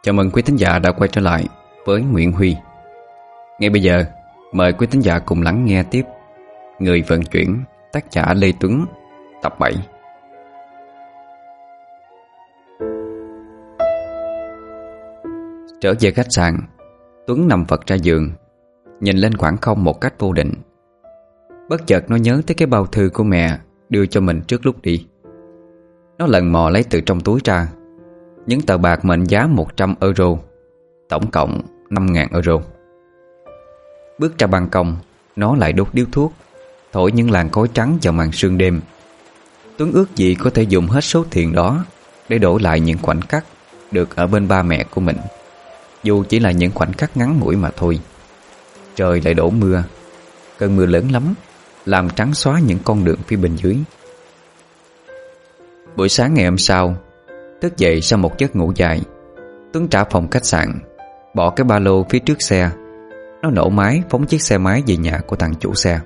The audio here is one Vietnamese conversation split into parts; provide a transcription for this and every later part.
Chào mừng quý thính giả đã quay trở lại với Nguyễn Huy. Ngay bây giờ, mời quý thính giả cùng lắng nghe tiếp Người vận chuyển, tác giả Lê Tuấn, tập 7. Trở về khách sạn, Tuấn nằm vật ra giường, nhìn lên khoảng không một cách vô định. Bất chợt nó nhớ tới cái bao thư của mẹ đưa cho mình trước lúc đi. Nó lần mò lấy từ trong túi ra những tờ bạc mệnh giá 100 euro, tổng cộng 5.000 euro. Bước ra ban công, nó lại đốt điếu thuốc, thổi những làn khói trắng vào màn sương đêm. Tuấn ước gì có thể dùng hết số tiền đó để đổi lại những khoảnh khắc được ở bên ba mẹ của mình, dù chỉ là những khoảnh khắc ngắn ngủi mà thôi. Trời lại đổ mưa, cơn mưa lớn lắm, làm trắng xóa những con đường phía bên dưới. Buổi sáng ngày hôm sau, thức dậy sau một giấc ngủ dài, Tuấn trả phòng khách sạn, bỏ cái ba lô phía trước xe. Nó nổ máy phóng chiếc xe máy về nhà của thằng chủ xe.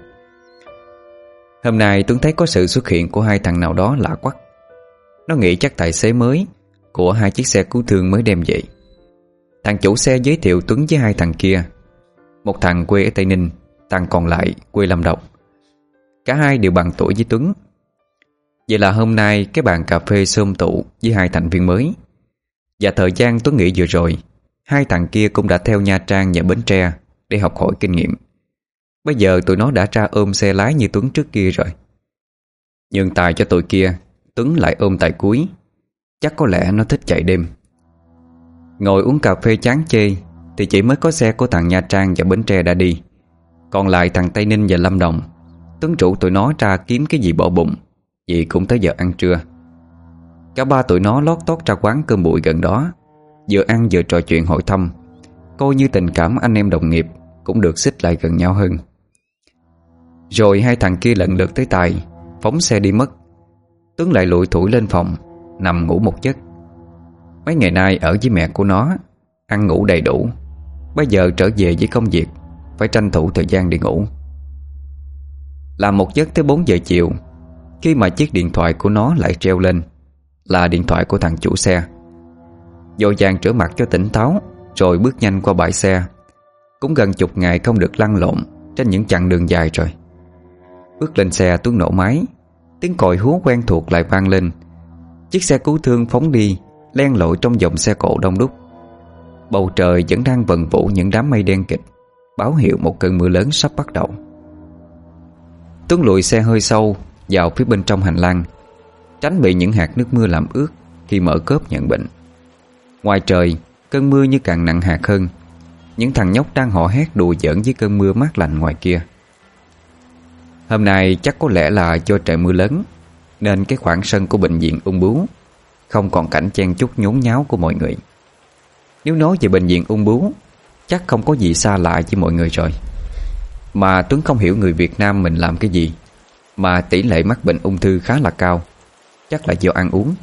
Hôm nay Tuấn thấy có sự xuất hiện của hai thằng nào đó lạ quắc. Nó nghĩ chắc tài xế mới của hai chiếc xe cứu thương mới đem về. Thằng chủ xe giới thiệu Tuấn với hai thằng kia. Một thằng quê ở Tây Ninh, thằng còn lại quê Lâm Đồng. Cả hai đều bằng tuổi với Tuấn. Vậy là hôm nay cái bàn cà phê xôm tụ với hai thành viên mới. Và thời gian Tuấn nghĩ vừa rồi, hai thằng kia cũng đã theo Nha Trang và Bến Tre để học hỏi kinh nghiệm. Bây giờ tụi nó đã ra ôm xe lái như Tuấn trước kia rồi. Nhường tài cho tụi kia, Tuấn lại ôm tài cuối. Chắc có lẽ nó thích chạy đêm. Ngồi uống cà phê chán chê thì chỉ mới có xe của thằng Nha Trang và Bến Tre đã đi. Còn lại thằng Tây Ninh và Lâm Đồng, Tuấn rủ tụi nó ra kiếm cái gì bỏ bụng, vì cũng tới giờ ăn trưa. Cả ba tụi nó lót tót ra quán cơm bụi gần đó, vừa ăn vừa trò chuyện hỏi thăm, coi như tình cảm anh em đồng nghiệp cũng được xích lại gần nhau hơn. Rồi hai thằng kia lần lượt tới Tài, phóng xe đi mất. Tuấn lại lủi thủi lên phòng, nằm ngủ một giấc. Mấy ngày nay ở với mẹ của nó, ăn ngủ đầy đủ. Bây giờ trở về với công việc, phải tranh thủ thời gian đi ngủ. Làm một giấc tới 4 giờ chiều, khi mà chiếc điện thoại của nó lại treo lên, là điện thoại của thằng chủ xe. Vội vàng rửa mặt cho tỉnh táo, rồi bước nhanh qua bãi xe. Cũng gần chục ngày không được lăn lộn trên những chặng đường dài rồi. Bước lên xe, Tuấn nổ máy. Tiếng còi hú quen thuộc lại vang lên. Chiếc xe cứu thương phóng đi, len lỏi trong dòng xe cộ đông đúc. Bầu trời vẫn đang vần vũ những đám mây đen kịt, báo hiệu một cơn mưa lớn sắp bắt đầu. Tuấn lùi xe hơi sâu vào phía bên trong hành lang, tránh bị những hạt nước mưa làm ướt khi mở cốp nhận bệnh. Ngoài trời, cơn mưa như càng nặng hạt hơn. Những thằng nhóc đang hò hét đùa giỡn với cơn mưa mát lạnh ngoài kia. Hôm nay chắc có lẽ là do trời mưa lớn, nên cái khoảng sân của bệnh viện ung bướu không còn cảnh chen chúc nhốn nháo của mọi người. Nếu nói về bệnh viện ung bướu, chắc không có gì xa lạ với mọi người rồi. Mà Tuấn không hiểu người Việt Nam mình làm cái gì mà tỷ lệ mắc bệnh ung thư khá là cao. Chắc là do ăn uống.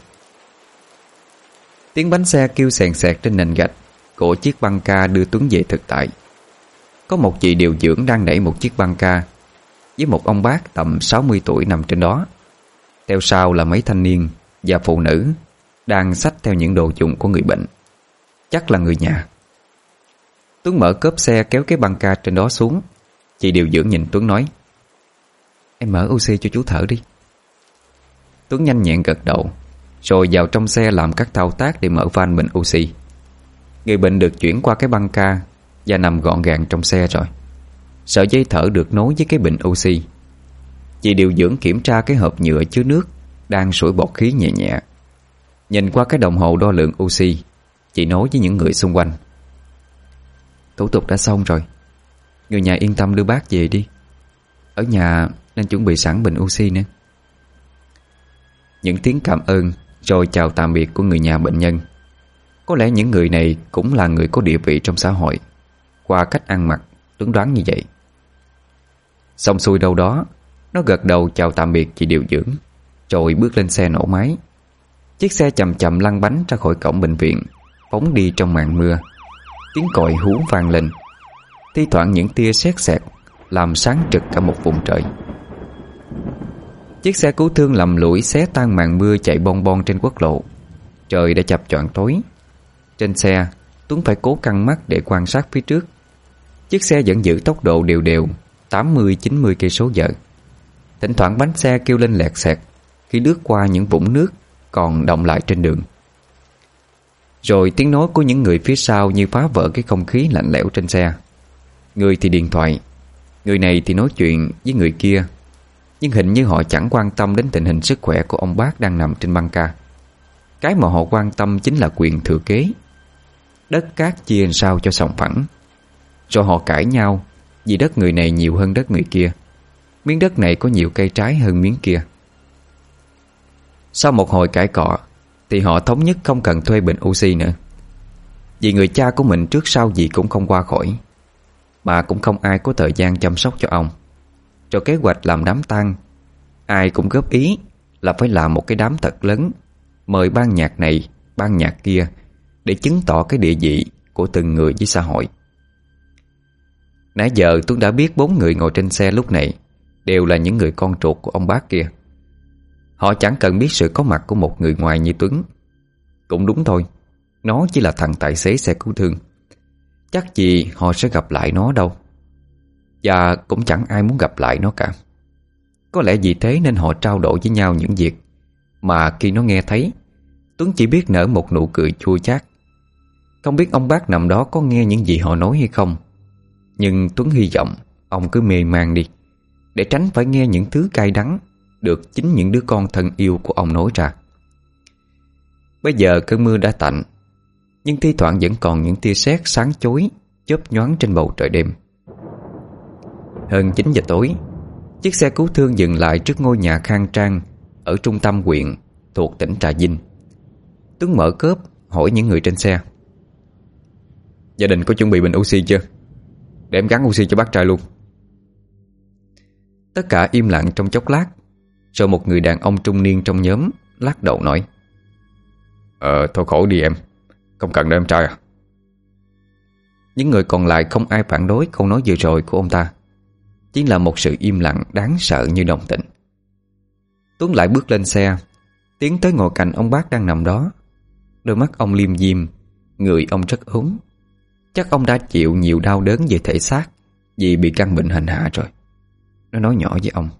Tiếng bánh xe kêu xèn xẹt trên nền gạch của chiếc băng ca đưa Tuấn về thực tại. Có một chị điều dưỡng đang đẩy một chiếc băng ca, với một ông bác tầm 60 tuổi nằm trên đó. Theo sau là mấy thanh niên và phụ nữ đang xách theo những đồ dùng của người bệnh. Chắc là người nhà. Tuấn mở cốp xe kéo cái băng ca trên đó xuống. Chị điều dưỡng nhìn Tuấn nói: "Em mở oxy cho chú thở đi." Tuấn nhanh nhẹn gật đầu, rồi vào trong xe làm các thao tác để mở van bình oxy. Người bệnh được chuyển qua cái băng ca và nằm gọn gàng trong xe rồi. Sợi dây thở được nối với cái bình oxy. Chị điều dưỡng kiểm tra cái hộp nhựa chứa nước đang sủi bọt khí nhẹ nhẹ. Nhìn qua cái đồng hồ đo lượng oxy, chị nói với những người xung quanh: "Thủ tục đã xong rồi. Người nhà yên tâm đưa bác về đi. Ở nhà nên chuẩn bị sẵn bình oxy nữa." Những tiếng cảm ơn rồi chào tạm biệt của người nhà bệnh nhân. Có lẽ những người này cũng là người có địa vị trong xã hội. Qua cách ăn mặc, Tuấn đoán như vậy. Xong xuôi đâu đó, nó gật đầu chào tạm biệt chị điều dưỡng, rồi bước lên xe nổ máy. Chiếc xe chậm chậm lăn bánh ra khỏi cổng bệnh viện, phóng đi trong màn mưa. Tiếng còi hú vang lên, thi thoảng những tia sét sẹt làm sáng trực cả một vùng trời. Chiếc xe cứu thương lầm lũi xé tan màn mưa chạy bon bon trên quốc lộ. Trời đã chập choạng tối. Trên xe, Tuấn phải cố căng mắt để quan sát phía trước. Chiếc xe vẫn giữ tốc độ đều đều 80-90 cây số giờ. Thỉnh thoảng bánh xe kêu lên lẹt xẹt khi lướt qua những vũng nước còn đọng lại trên đường. Rồi tiếng nói của những người phía sau như phá vỡ cái không khí lạnh lẽo trên xe. Người thì điện thoại, người này thì nói chuyện với người kia, nhưng hình như họ chẳng quan tâm đến tình hình sức khỏe của ông bác đang nằm trên băng ca. Cái mà họ quan tâm chính là quyền thừa kế. Đất cát chia làm sao cho sòng phẳng. Rồi họ cãi nhau vì đất người này nhiều hơn đất người kia, miếng đất này có nhiều cây trái hơn miếng kia. Sau một hồi cãi cọ thì họ thống nhất không cần thuê bình oxy nữa, vì người cha của mình trước sau gì cũng không qua khỏi, mà cũng không ai có thời gian chăm sóc cho ông. Rồi kế hoạch làm đám tang, ai cũng góp ý là phải làm một cái đám thật lớn, mời ban nhạc này, ban nhạc kia, để chứng tỏ cái địa vị của từng người với xã hội. Nãy giờ Tuấn đã biết 4 người ngồi trên xe lúc này đều là những người con ruột của ông bác kia. Họ chẳng cần biết sự có mặt của một người ngoài như Tuấn. Cũng đúng thôi, nó chỉ là thằng tài xế xe cứu thương. Chắc gì họ sẽ gặp lại nó đâu. Và cũng chẳng ai muốn gặp lại nó cả. Có lẽ vì thế nên họ trao đổi với nhau những việc mà khi nó nghe thấy, Tuấn chỉ biết nở một nụ cười chua chát. Không biết ông bác nằm đó có nghe những gì họ nói hay không, nhưng Tuấn hy vọng ông cứ mê man đi, để tránh phải nghe những thứ cay đắng được chính những đứa con thân yêu của ông nói ra. Bây giờ cơn mưa đã tạnh, nhưng thi thoảng vẫn còn những tia sét sáng chói chớp nhoáng trên bầu trời đêm. Hơn 9 giờ tối, chiếc xe cứu thương dừng lại trước ngôi nhà khang trang ở trung tâm huyện thuộc tỉnh Trà Vinh. Tuấn mở cốp hỏi những người trên xe: "Gia đình có chuẩn bị bình oxy chưa? Để em gắn oxy cho bác trai luôn." Tất cả im lặng trong chốc lát, rồi một người đàn ông trung niên trong nhóm lắc đầu nói: Thôi khổ đi em, không cần đâu em trai à." Những người còn lại không ai phản đối câu nói vừa rồi của ông ta. Chỉ là một sự im lặng đáng sợ như đồng tình. Tuấn lại bước lên xe, tiến tới ngồi cạnh ông bác đang nằm đó. Đôi mắt ông liêm diêm, người ông rất ốm. Chắc ông đã chịu nhiều đau đớn về thể xác vì bị căn bệnh hành hạ rồi. Nó nói nhỏ với ông: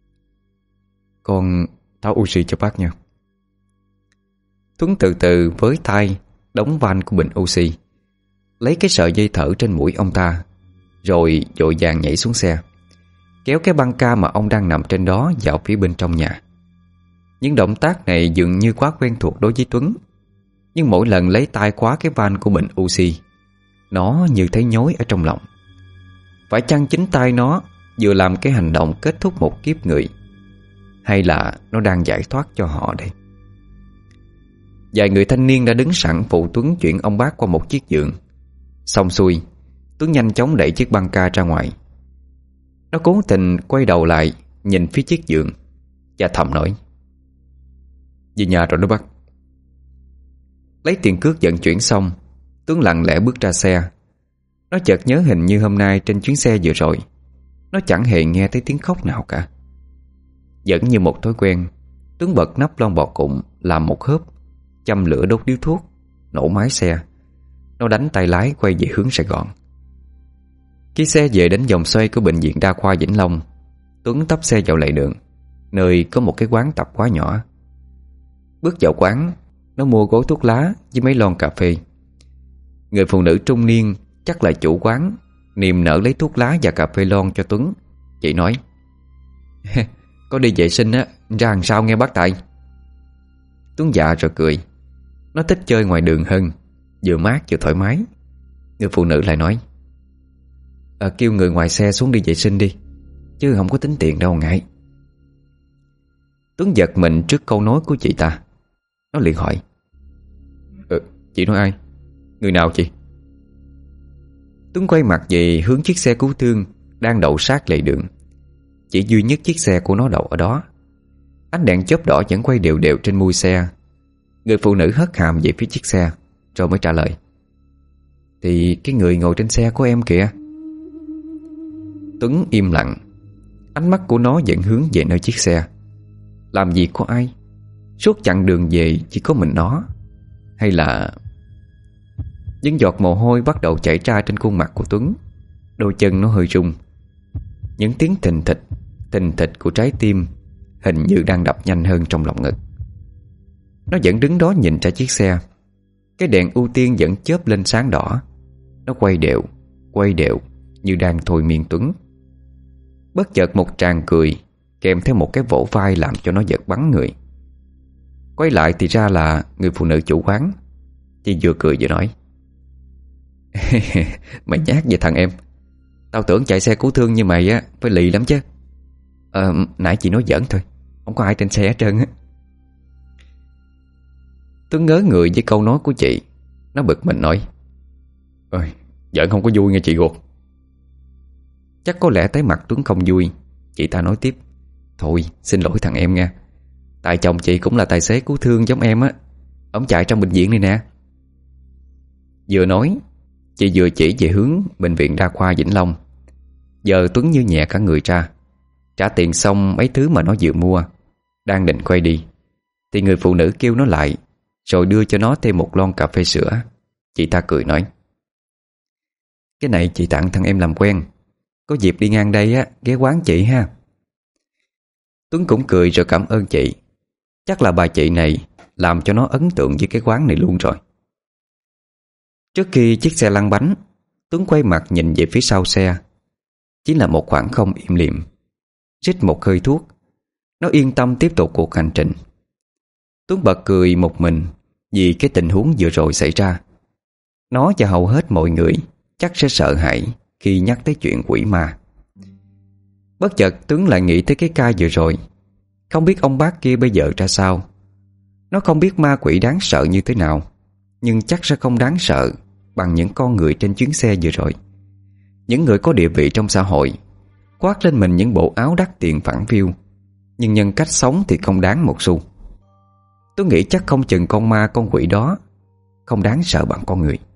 "Con tháo oxy cho bác nha." Tuấn từ từ với tay đóng van của bình oxy, lấy cái sợi dây thở trên mũi ông ta, rồi vội vàng nhảy xuống xe, kéo cái băng ca mà ông đang nằm trên đó vào phía bên trong nhà. Những động tác này dường như quá quen thuộc đối với Tuấn, nhưng mỗi lần lấy tay khóa cái van của bình oxy, nó như thấy nhói ở trong lòng. Phải chăng chính tay nó vừa làm cái hành động kết thúc một kiếp người, hay là nó đang giải thoát cho họ đây? Vài người thanh niên đã đứng sẵn phụ Tuấn chuyển ông bác qua một chiếc giường. Xong xuôi, Tuấn nhanh chóng đẩy chiếc băng ca ra ngoài. Nó cố tình quay đầu lại nhìn phía chiếc giường và thầm nói: "Về nhà rồi đó bác." Lấy tiền cước vận chuyển xong, Tuấn lặng lẽ bước ra xe. Nó chợt nhớ hình như hôm nay trên chuyến xe vừa rồi, nó chẳng hề nghe thấy tiếng khóc nào cả. Vẫn như một thói quen, Tuấn bật nắp lon bò cụm làm một hớp, châm lửa đốt điếu thuốc, nổ máy xe. Nó đánh tay lái quay về hướng Sài Gòn. Khi xe về đến vòng xoay của bệnh viện đa khoa Vĩnh Long, Tuấn tấp xe vào lề đường, nơi có một cái quán tạp hóa nhỏ. Bước vào quán, nó mua gói thuốc lá với mấy lon cà phê. Người phụ nữ trung niên, chắc là chủ quán, niềm nở lấy thuốc lá và cà phê lon cho Tuấn. Chị nói: "Có đi vệ sinh á, ra đằng sau nghe bác Tài." Tuấn dạ rồi cười. Nó thích chơi ngoài đường hơn, vừa mát vừa thoải mái. Người phụ nữ lại nói: "Kêu người ngoài xe xuống đi vệ sinh đi, chứ không có tính tiền đâu ngại." Tuấn giật mình trước câu nói của chị ta. Nó liền hỏi: "Chị nói ai? Người nào chị?" Tuấn quay mặt về hướng chiếc xe cứu thương đang đậu sát lề đường. Chỉ duy nhất chiếc xe của nó đậu ở đó. Ánh đèn chớp đỏ vẫn quay đều đều trên mui xe. Người phụ nữ hất hàm về phía chiếc xe, rồi mới trả lời: "Thì cái người ngồi trên xe của em kìa." Tuấn im lặng. Ánh mắt của nó vẫn hướng về nơi chiếc xe. Làm gì có ai? Suốt chặng đường về chỉ có mình nó. Hay là... Những giọt mồ hôi bắt đầu chảy ra trên khuôn mặt của Tuấn. Đôi chân nó hơi rung. Những tiếng thình thịch của trái tim hình như đang đập nhanh hơn trong lòng ngực. Nó vẫn đứng đó nhìn ra chiếc xe. Cái đèn ưu tiên vẫn chớp lên sáng đỏ. Nó quay đều như đang thôi miên Tuấn. Bất chợt một tràng cười kèm theo một cái vỗ vai làm cho nó giật bắn người. Quay lại thì ra là người phụ nữ chủ quán. Chị vừa cười vừa nói: Mày nhát vậy thằng em. Tao tưởng chạy xe cứu thương như mày á phải lì lắm chứ. Nãy chị nói giỡn thôi, không có ai trên xe hết trơn á. Tuấn ngớ người với câu nói của chị. Nó bực mình nói: Giỡn không có vui nghe chị ruột. Chắc có lẽ thấy mặt Tuấn không vui, chị ta nói tiếp: Thôi xin lỗi thằng em nha. Tại chồng chị cũng là tài xế cứu thương giống em á. Ông chạy trong bệnh viện này nè. Vừa nói, chị vừa chỉ về hướng bệnh viện đa khoa Vĩnh Long. Giờ Tuấn như nhẹ cả người ra. Trả tiền xong mấy thứ mà nó vừa mua, đang định quay đi thì người phụ nữ kêu nó lại, rồi đưa cho nó thêm một lon cà phê sữa. Chị ta cười nói: Cái này chị tặng thằng em làm quen, có dịp đi ngang đây á ghé quán chị ha. Tuấn cũng cười rồi cảm ơn chị. Chắc là bà chị này làm cho nó ấn tượng với cái quán này luôn rồi. Trước khi chiếc xe lăn bánh, Tuấn quay mặt nhìn về phía sau xe. Chỉ là một khoảng không im lìm. Rít một hơi thuốc, nó yên tâm tiếp tục cuộc hành trình. Tuấn bật cười một mình vì cái tình huống vừa rồi xảy ra. Nó và hầu hết mọi người chắc sẽ sợ hãi khi nhắc tới chuyện quỷ ma. Bất chợt Tuấn lại nghĩ tới cái ca vừa rồi. Không biết ông bác kia bây giờ ra sao. Nó không biết ma quỷ đáng sợ như thế nào, nhưng chắc sẽ không đáng sợ bằng những con người trên chuyến xe vừa rồi. Những người có địa vị trong xã hội, khoác lên mình những bộ áo đắt tiền phản phiu, nhưng nhân cách sống thì không đáng một xu. Tôi nghĩ chắc không chừng con ma con quỷ đó không đáng sợ bằng con người.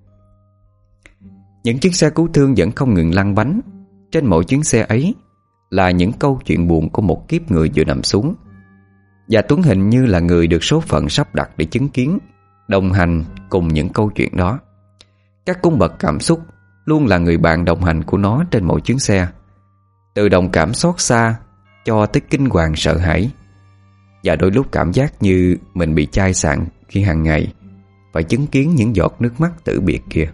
Những chiếc xe cứu thương vẫn không ngừng lăn bánh. Trên mỗi chuyến xe ấy là những câu chuyện buồn của một kiếp người vừa nằm xuống. Và Tuấn hình như là người được số phận sắp đặt để chứng kiến, đồng hành cùng những câu chuyện đó. Các cung bậc cảm xúc luôn là người bạn đồng hành của nó trên mỗi chuyến xe. Từ đồng cảm xót xa cho tới kinh hoàng sợ hãi, và đôi lúc cảm giác như mình bị chai sạn khi hàng ngày phải chứng kiến những giọt nước mắt tử biệt kia.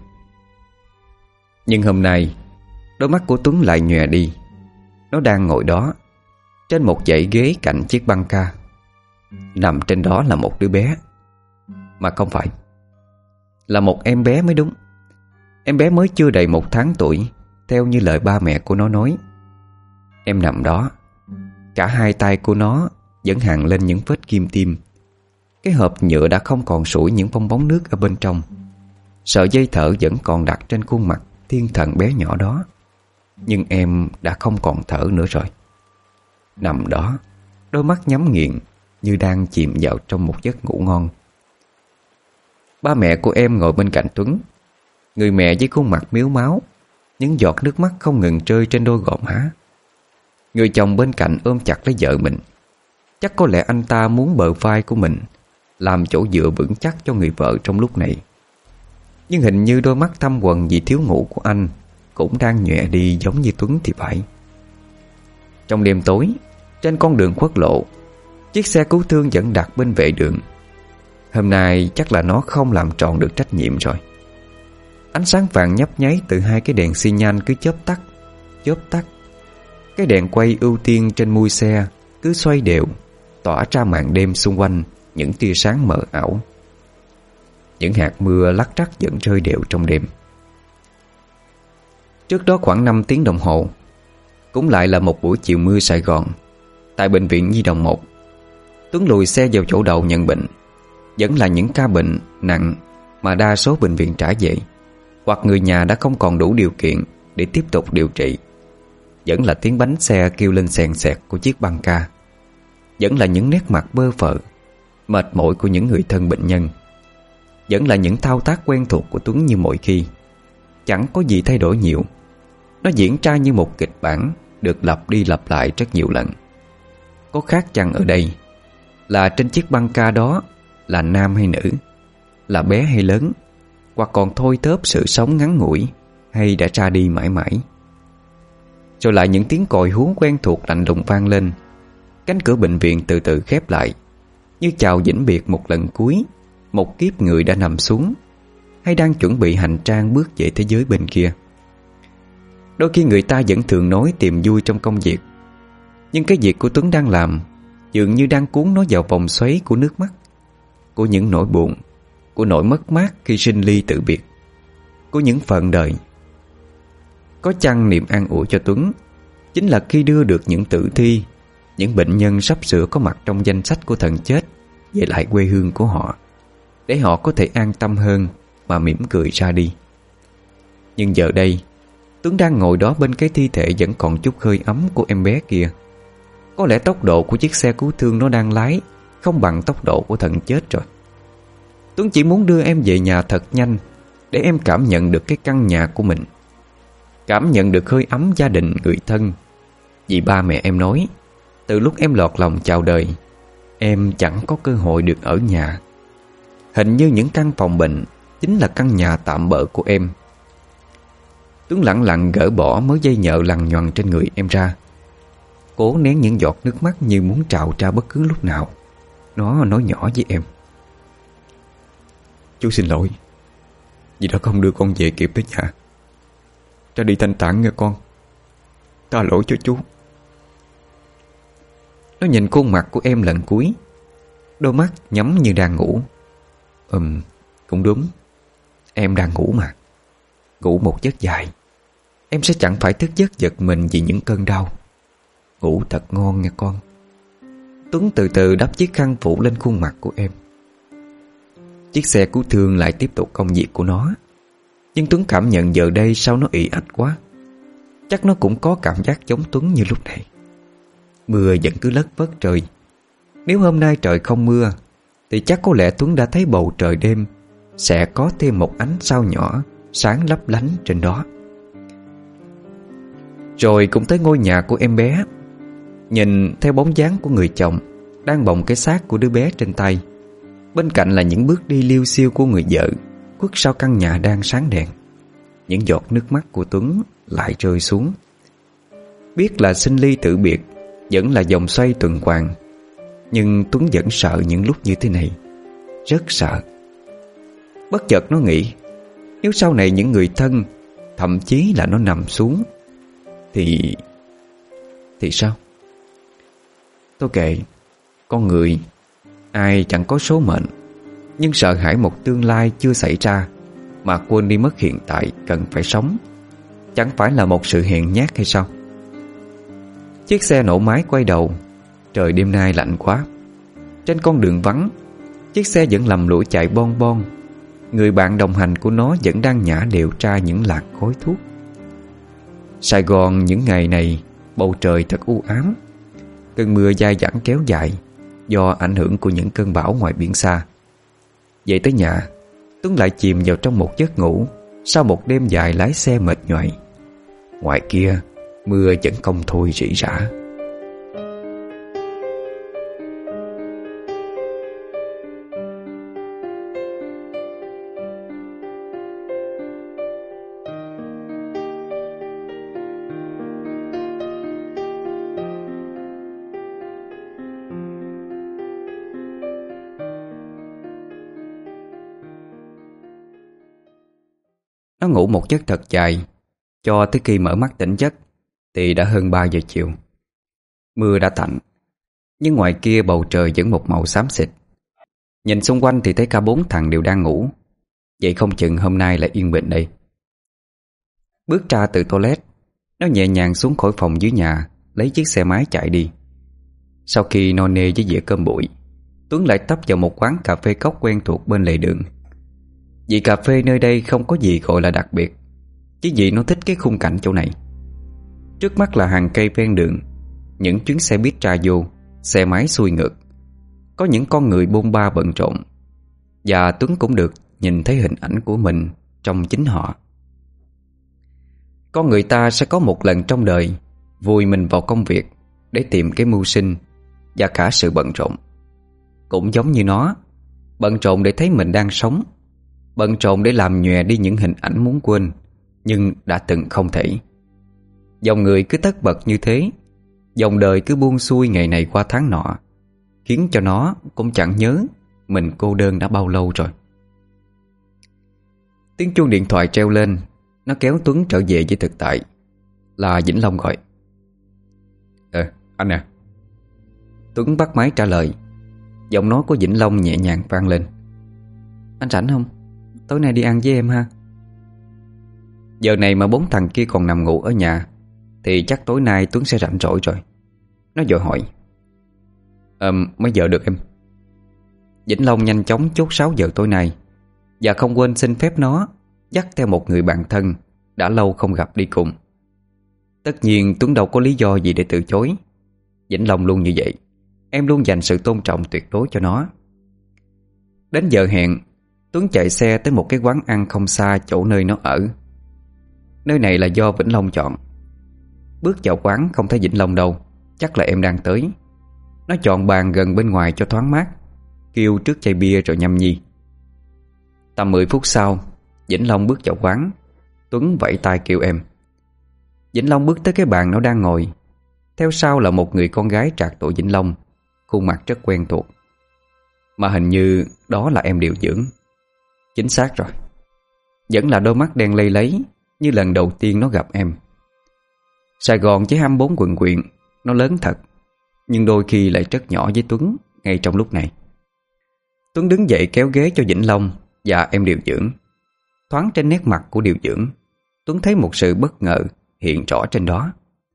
Nhưng hôm nay đôi mắt của Tuấn lại nhòe đi. Nó đang ngồi đó trên một dãy ghế cạnh chiếc băng ca. Nằm trên đó là một đứa bé. Mà không phải, là một em bé mới đúng. Em bé mới chưa đầy 1 tháng tuổi, theo như lời ba mẹ của nó nói. Em nằm đó, cả hai tay của nó vẫn hằn lên những vết kim tiêm. Cái hộp nhựa đã không còn sủi những bong bóng nước ở bên trong. Sợi dây thở vẫn còn đặt trên khuôn mặt thiên thần bé nhỏ đó. Nhưng em đã không còn thở nữa rồi. Nằm đó, đôi mắt nhắm nghiền như đang chìm vào trong một giấc ngủ ngon. Ba mẹ của em ngồi bên cạnh Tuấn. Người mẹ với khuôn mặt miếu máu, những giọt nước mắt không ngừng rơi trên đôi gò má. Người chồng bên cạnh ôm chặt lấy vợ mình. Chắc có lẽ anh ta muốn bờ vai của mình làm chỗ dựa vững chắc cho người vợ trong lúc này. Nhưng hình như đôi mắt thâm quầng vì thiếu ngủ của anh cũng đang nhòe đi giống như Tuấn thì phải. Trong đêm tối, trên con đường quốc lộ, chiếc xe cứu thương vẫn đặt bên vệ đường. Hôm nay chắc là nó không làm tròn được trách nhiệm rồi. Ánh sáng vàng nhấp nháy từ hai cái đèn xi nhan cứ chớp tắt, chớp tắt. Cái đèn quay ưu tiên trên mui xe cứ xoay đều, tỏa ra màn đêm xung quanh những tia sáng mờ ảo. Những hạt mưa lắc rắc vẫn rơi đều trong đêm. Trước đó khoảng 5 tiếng đồng hồ, cũng lại là một buổi chiều mưa Sài Gòn. Tại bệnh viện Nhi Đồng 1, Tuấn lùi xe vào chỗ đậu nhận bệnh. Vẫn là những ca bệnh nặng mà đa số bệnh viện trả về, hoặc người nhà đã không còn đủ điều kiện để tiếp tục điều trị. Vẫn là tiếng bánh xe kêu lên xèn xẹt của chiếc băng ca. Vẫn là những nét mặt bơ phờ, mệt mỏi của những người thân bệnh nhân. Vẫn là những thao tác quen thuộc của Tuấn như mọi khi. Chẳng có gì thay đổi nhiều. Nó diễn ra như một kịch bản được lặp đi lặp lại rất nhiều lần. Có khác chăng ở đây là trên chiếc băng ca đó là nam hay nữ, là bé hay lớn, hoặc còn thôi thớp sự sống ngắn ngủi, hay đã ra đi mãi mãi. Rồi lại những tiếng còi hú quen thuộc lạnh lùng vang lên. Cánh cửa bệnh viện từ từ khép lại, như chào vĩnh biệt một lần cuối một kiếp người đã nằm xuống, hay đang chuẩn bị hành trang bước về thế giới bên kia. Đôi khi người ta vẫn thường nói tìm vui trong công việc, nhưng cái việc của Tuấn đang làm dường như đang cuốn nó vào vòng xoáy của nước mắt, của những nỗi buồn, của nỗi mất mát khi sinh ly tử biệt, của những phận đời. Có chăng niềm an ủi cho Tuấn chính là khi đưa được những tử thi, những bệnh nhân sắp sửa có mặt trong danh sách của thần chết về lại quê hương của họ, để họ có thể an tâm hơn mà mỉm cười ra đi. Nhưng giờ đây, Tuấn đang ngồi đó bên cái thi thể vẫn còn chút hơi ấm của em bé kia. Có lẽ tốc độ của chiếc xe cứu thương nó đang lái không bằng tốc độ của thần chết rồi. Tuấn chỉ muốn đưa em về nhà thật nhanh, để em cảm nhận được cái căn nhà của mình, cảm nhận được hơi ấm gia đình người thân. Vì ba mẹ em nói, từ lúc em lọt lòng chào đời, em chẳng có cơ hội được ở nhà. Hình như những căn phòng bệnh chính là căn nhà tạm bợ của em. Tuấn lặng lặng gỡ bỏ mớ dây nhợ lằn nhằn trên người em ra, cố nén những giọt nước mắt như muốn trào ra bất cứ lúc nào. Nó nói nhỏ với em: "Chú xin lỗi vì đã không đưa con về kịp tới nhà. Ra đi thanh thản nghe con. Ta lỗi cho chú." Nó nhìn khuôn mặt của em lần cuối, đôi mắt nhắm như đang ngủ. Cũng đúng, em đang ngủ mà. Ngủ một giấc dài, em sẽ chẳng phải thức giấc giật mình vì những cơn đau. Ngủ thật ngon nghe con. Tuấn từ từ đắp chiếc khăn phủ lên khuôn mặt của em. Chiếc xe cứu thương lại tiếp tục công việc của nó. Nhưng Tuấn cảm nhận giờ đây sao nó ì ạch quá. Chắc nó cũng có cảm giác giống Tuấn như lúc này. Mưa vẫn cứ lất phất trời. Nếu hôm nay trời không mưa thì chắc có lẽ Tuấn đã thấy bầu trời đêm sẽ có thêm một ánh sao nhỏ sáng lấp lánh trên đó. Rồi cũng tới ngôi nhà của em bé. Nhìn theo bóng dáng của người chồng đang bồng cái xác của đứa bé trên tay, bên cạnh là những bước đi liêu xiêu của người vợ khuất sau căn nhà đang sáng đèn. Những giọt nước mắt của Tuấn lại rơi xuống. Biết là sinh ly tử biệt vẫn là vòng xoay tuần hoàn, nhưng Tuấn vẫn sợ những lúc như thế này. Rất sợ. Bất chợt nó nghĩ, nếu sau này những người thân, thậm chí là nó nằm xuống thì sao? Tôi kệ. Con người ai chẳng có số mệnh, nhưng sợ hãi một tương lai chưa xảy ra mà quên đi mất hiện tại cần phải sống, chẳng phải là một sự hèn nhát hay sao? Chiếc xe nổ máy quay đầu. Trời đêm nay lạnh quá. Trên con đường vắng, chiếc xe vẫn lầm lũi chạy bon bon. Người bạn đồng hành của nó vẫn đang nhả đều ra những làn khói thuốc. Sài Gòn những ngày này bầu trời thật u ám. Cơn mưa dai dẳng kéo dài do ảnh hưởng của những cơn bão ngoài biển xa. Về tới nhà, Tuấn lại chìm vào trong một giấc ngủ sau một đêm dài lái xe mệt nhoài. Ngoài kia mưa vẫn không thôi rỉ rả. Nó ngủ một giấc thật dài, cho tới khi mở mắt tỉnh giấc thì đã hơn 3 giờ chiều. Mưa đã tạnh, nhưng ngoài kia bầu trời vẫn một màu xám xịt. Nhìn xung quanh thì thấy cả 4 thằng đều đang ngủ. Vậy không chừng hôm nay lại yên bình đây. Bước ra từ toilet, nó nhẹ nhàng xuống khỏi phòng dưới nhà, lấy chiếc xe máy chạy đi. Sau khi no nê với dĩa cơm bụi, Tuấn lại tấp vào một quán cà phê cốc quen thuộc bên lề đường. Vị cà phê nơi đây không có gì gọi là đặc biệt, chỉ vì nó thích cái khung cảnh chỗ này. Trước mắt là hàng cây ven đường, những chuyến xe buýt ra vô, xe máy xuôi ngược, có những con người bôn ba bận rộn. Và Tuấn cũng được nhìn thấy hình ảnh của mình trong chính họ. Con người ta sẽ có một lần trong đời vùi mình vào công việc để tìm cái mưu sinh và cả sự bận rộn. Cũng giống như nó, bận rộn để thấy mình đang sống. bận rộn để làm nhòe đi những hình ảnh muốn quên, nhưng đã từng không thể. Dòng người cứ tất bật như thế, dòng đời cứ buông xuôi ngày này qua tháng nọ, khiến cho nó cũng chẳng nhớ mình cô đơn đã bao lâu rồi. Tiếng chuông điện thoại treo lên, nó kéo Tuấn trở về với thực tại. Là Vĩnh Long gọi. Anh à. Tuấn bắt máy trả lời. Giọng nói của Vĩnh Long nhẹ nhàng vang lên. Anh rảnh không? Tối nay đi ăn với em ha. Giờ này mà 4 thằng kia còn nằm ngủ ở nhà thì chắc tối nay Tuấn sẽ rảnh rỗi rồi. Nó vội hỏi. Mấy giờ được em? Vĩnh Long nhanh chóng chốt 6 giờ tối nay, và không quên xin phép nó dắt theo một người bạn thân đã lâu không gặp đi cùng. Tất nhiên Tuấn đâu có lý do gì để từ chối. Vĩnh Long luôn như vậy. Em luôn dành sự tôn trọng tuyệt đối cho nó. Đến giờ hẹn, Tuấn chạy xe tới một cái quán ăn không xa chỗ nơi nó ở. Nơi này là do Vĩnh Long chọn. Bước vào quán không thấy Vĩnh Long đâu, chắc là em đang tới. Nó chọn bàn gần bên ngoài cho thoáng mát, kêu trước chai bia rồi nhâm nhi. Tầm 10 phút sau, Vĩnh Long bước vào quán. Tuấn vẫy tay kêu em. Vĩnh Long bước tới cái bàn nó đang ngồi. Theo sau là một người con gái trạc tuổi Vĩnh Long, khuôn mặt rất quen thuộc. Mà hình như đó là em Điều Dưỡng. Chính xác rồi. Vẫn là đôi mắt đen lây lấy như lần đầu tiên nó gặp em. Sài Gòn với 24 quận huyện, nó lớn thật, nhưng đôi khi lại rất nhỏ với Tuấn ngay trong lúc này. Tuấn đứng dậy kéo ghế cho Vĩnh Long và em Điều Dưỡng. Thoáng trên nét mặt của Điều Dưỡng, Tuấn thấy một sự bất ngờ hiện rõ trên đó.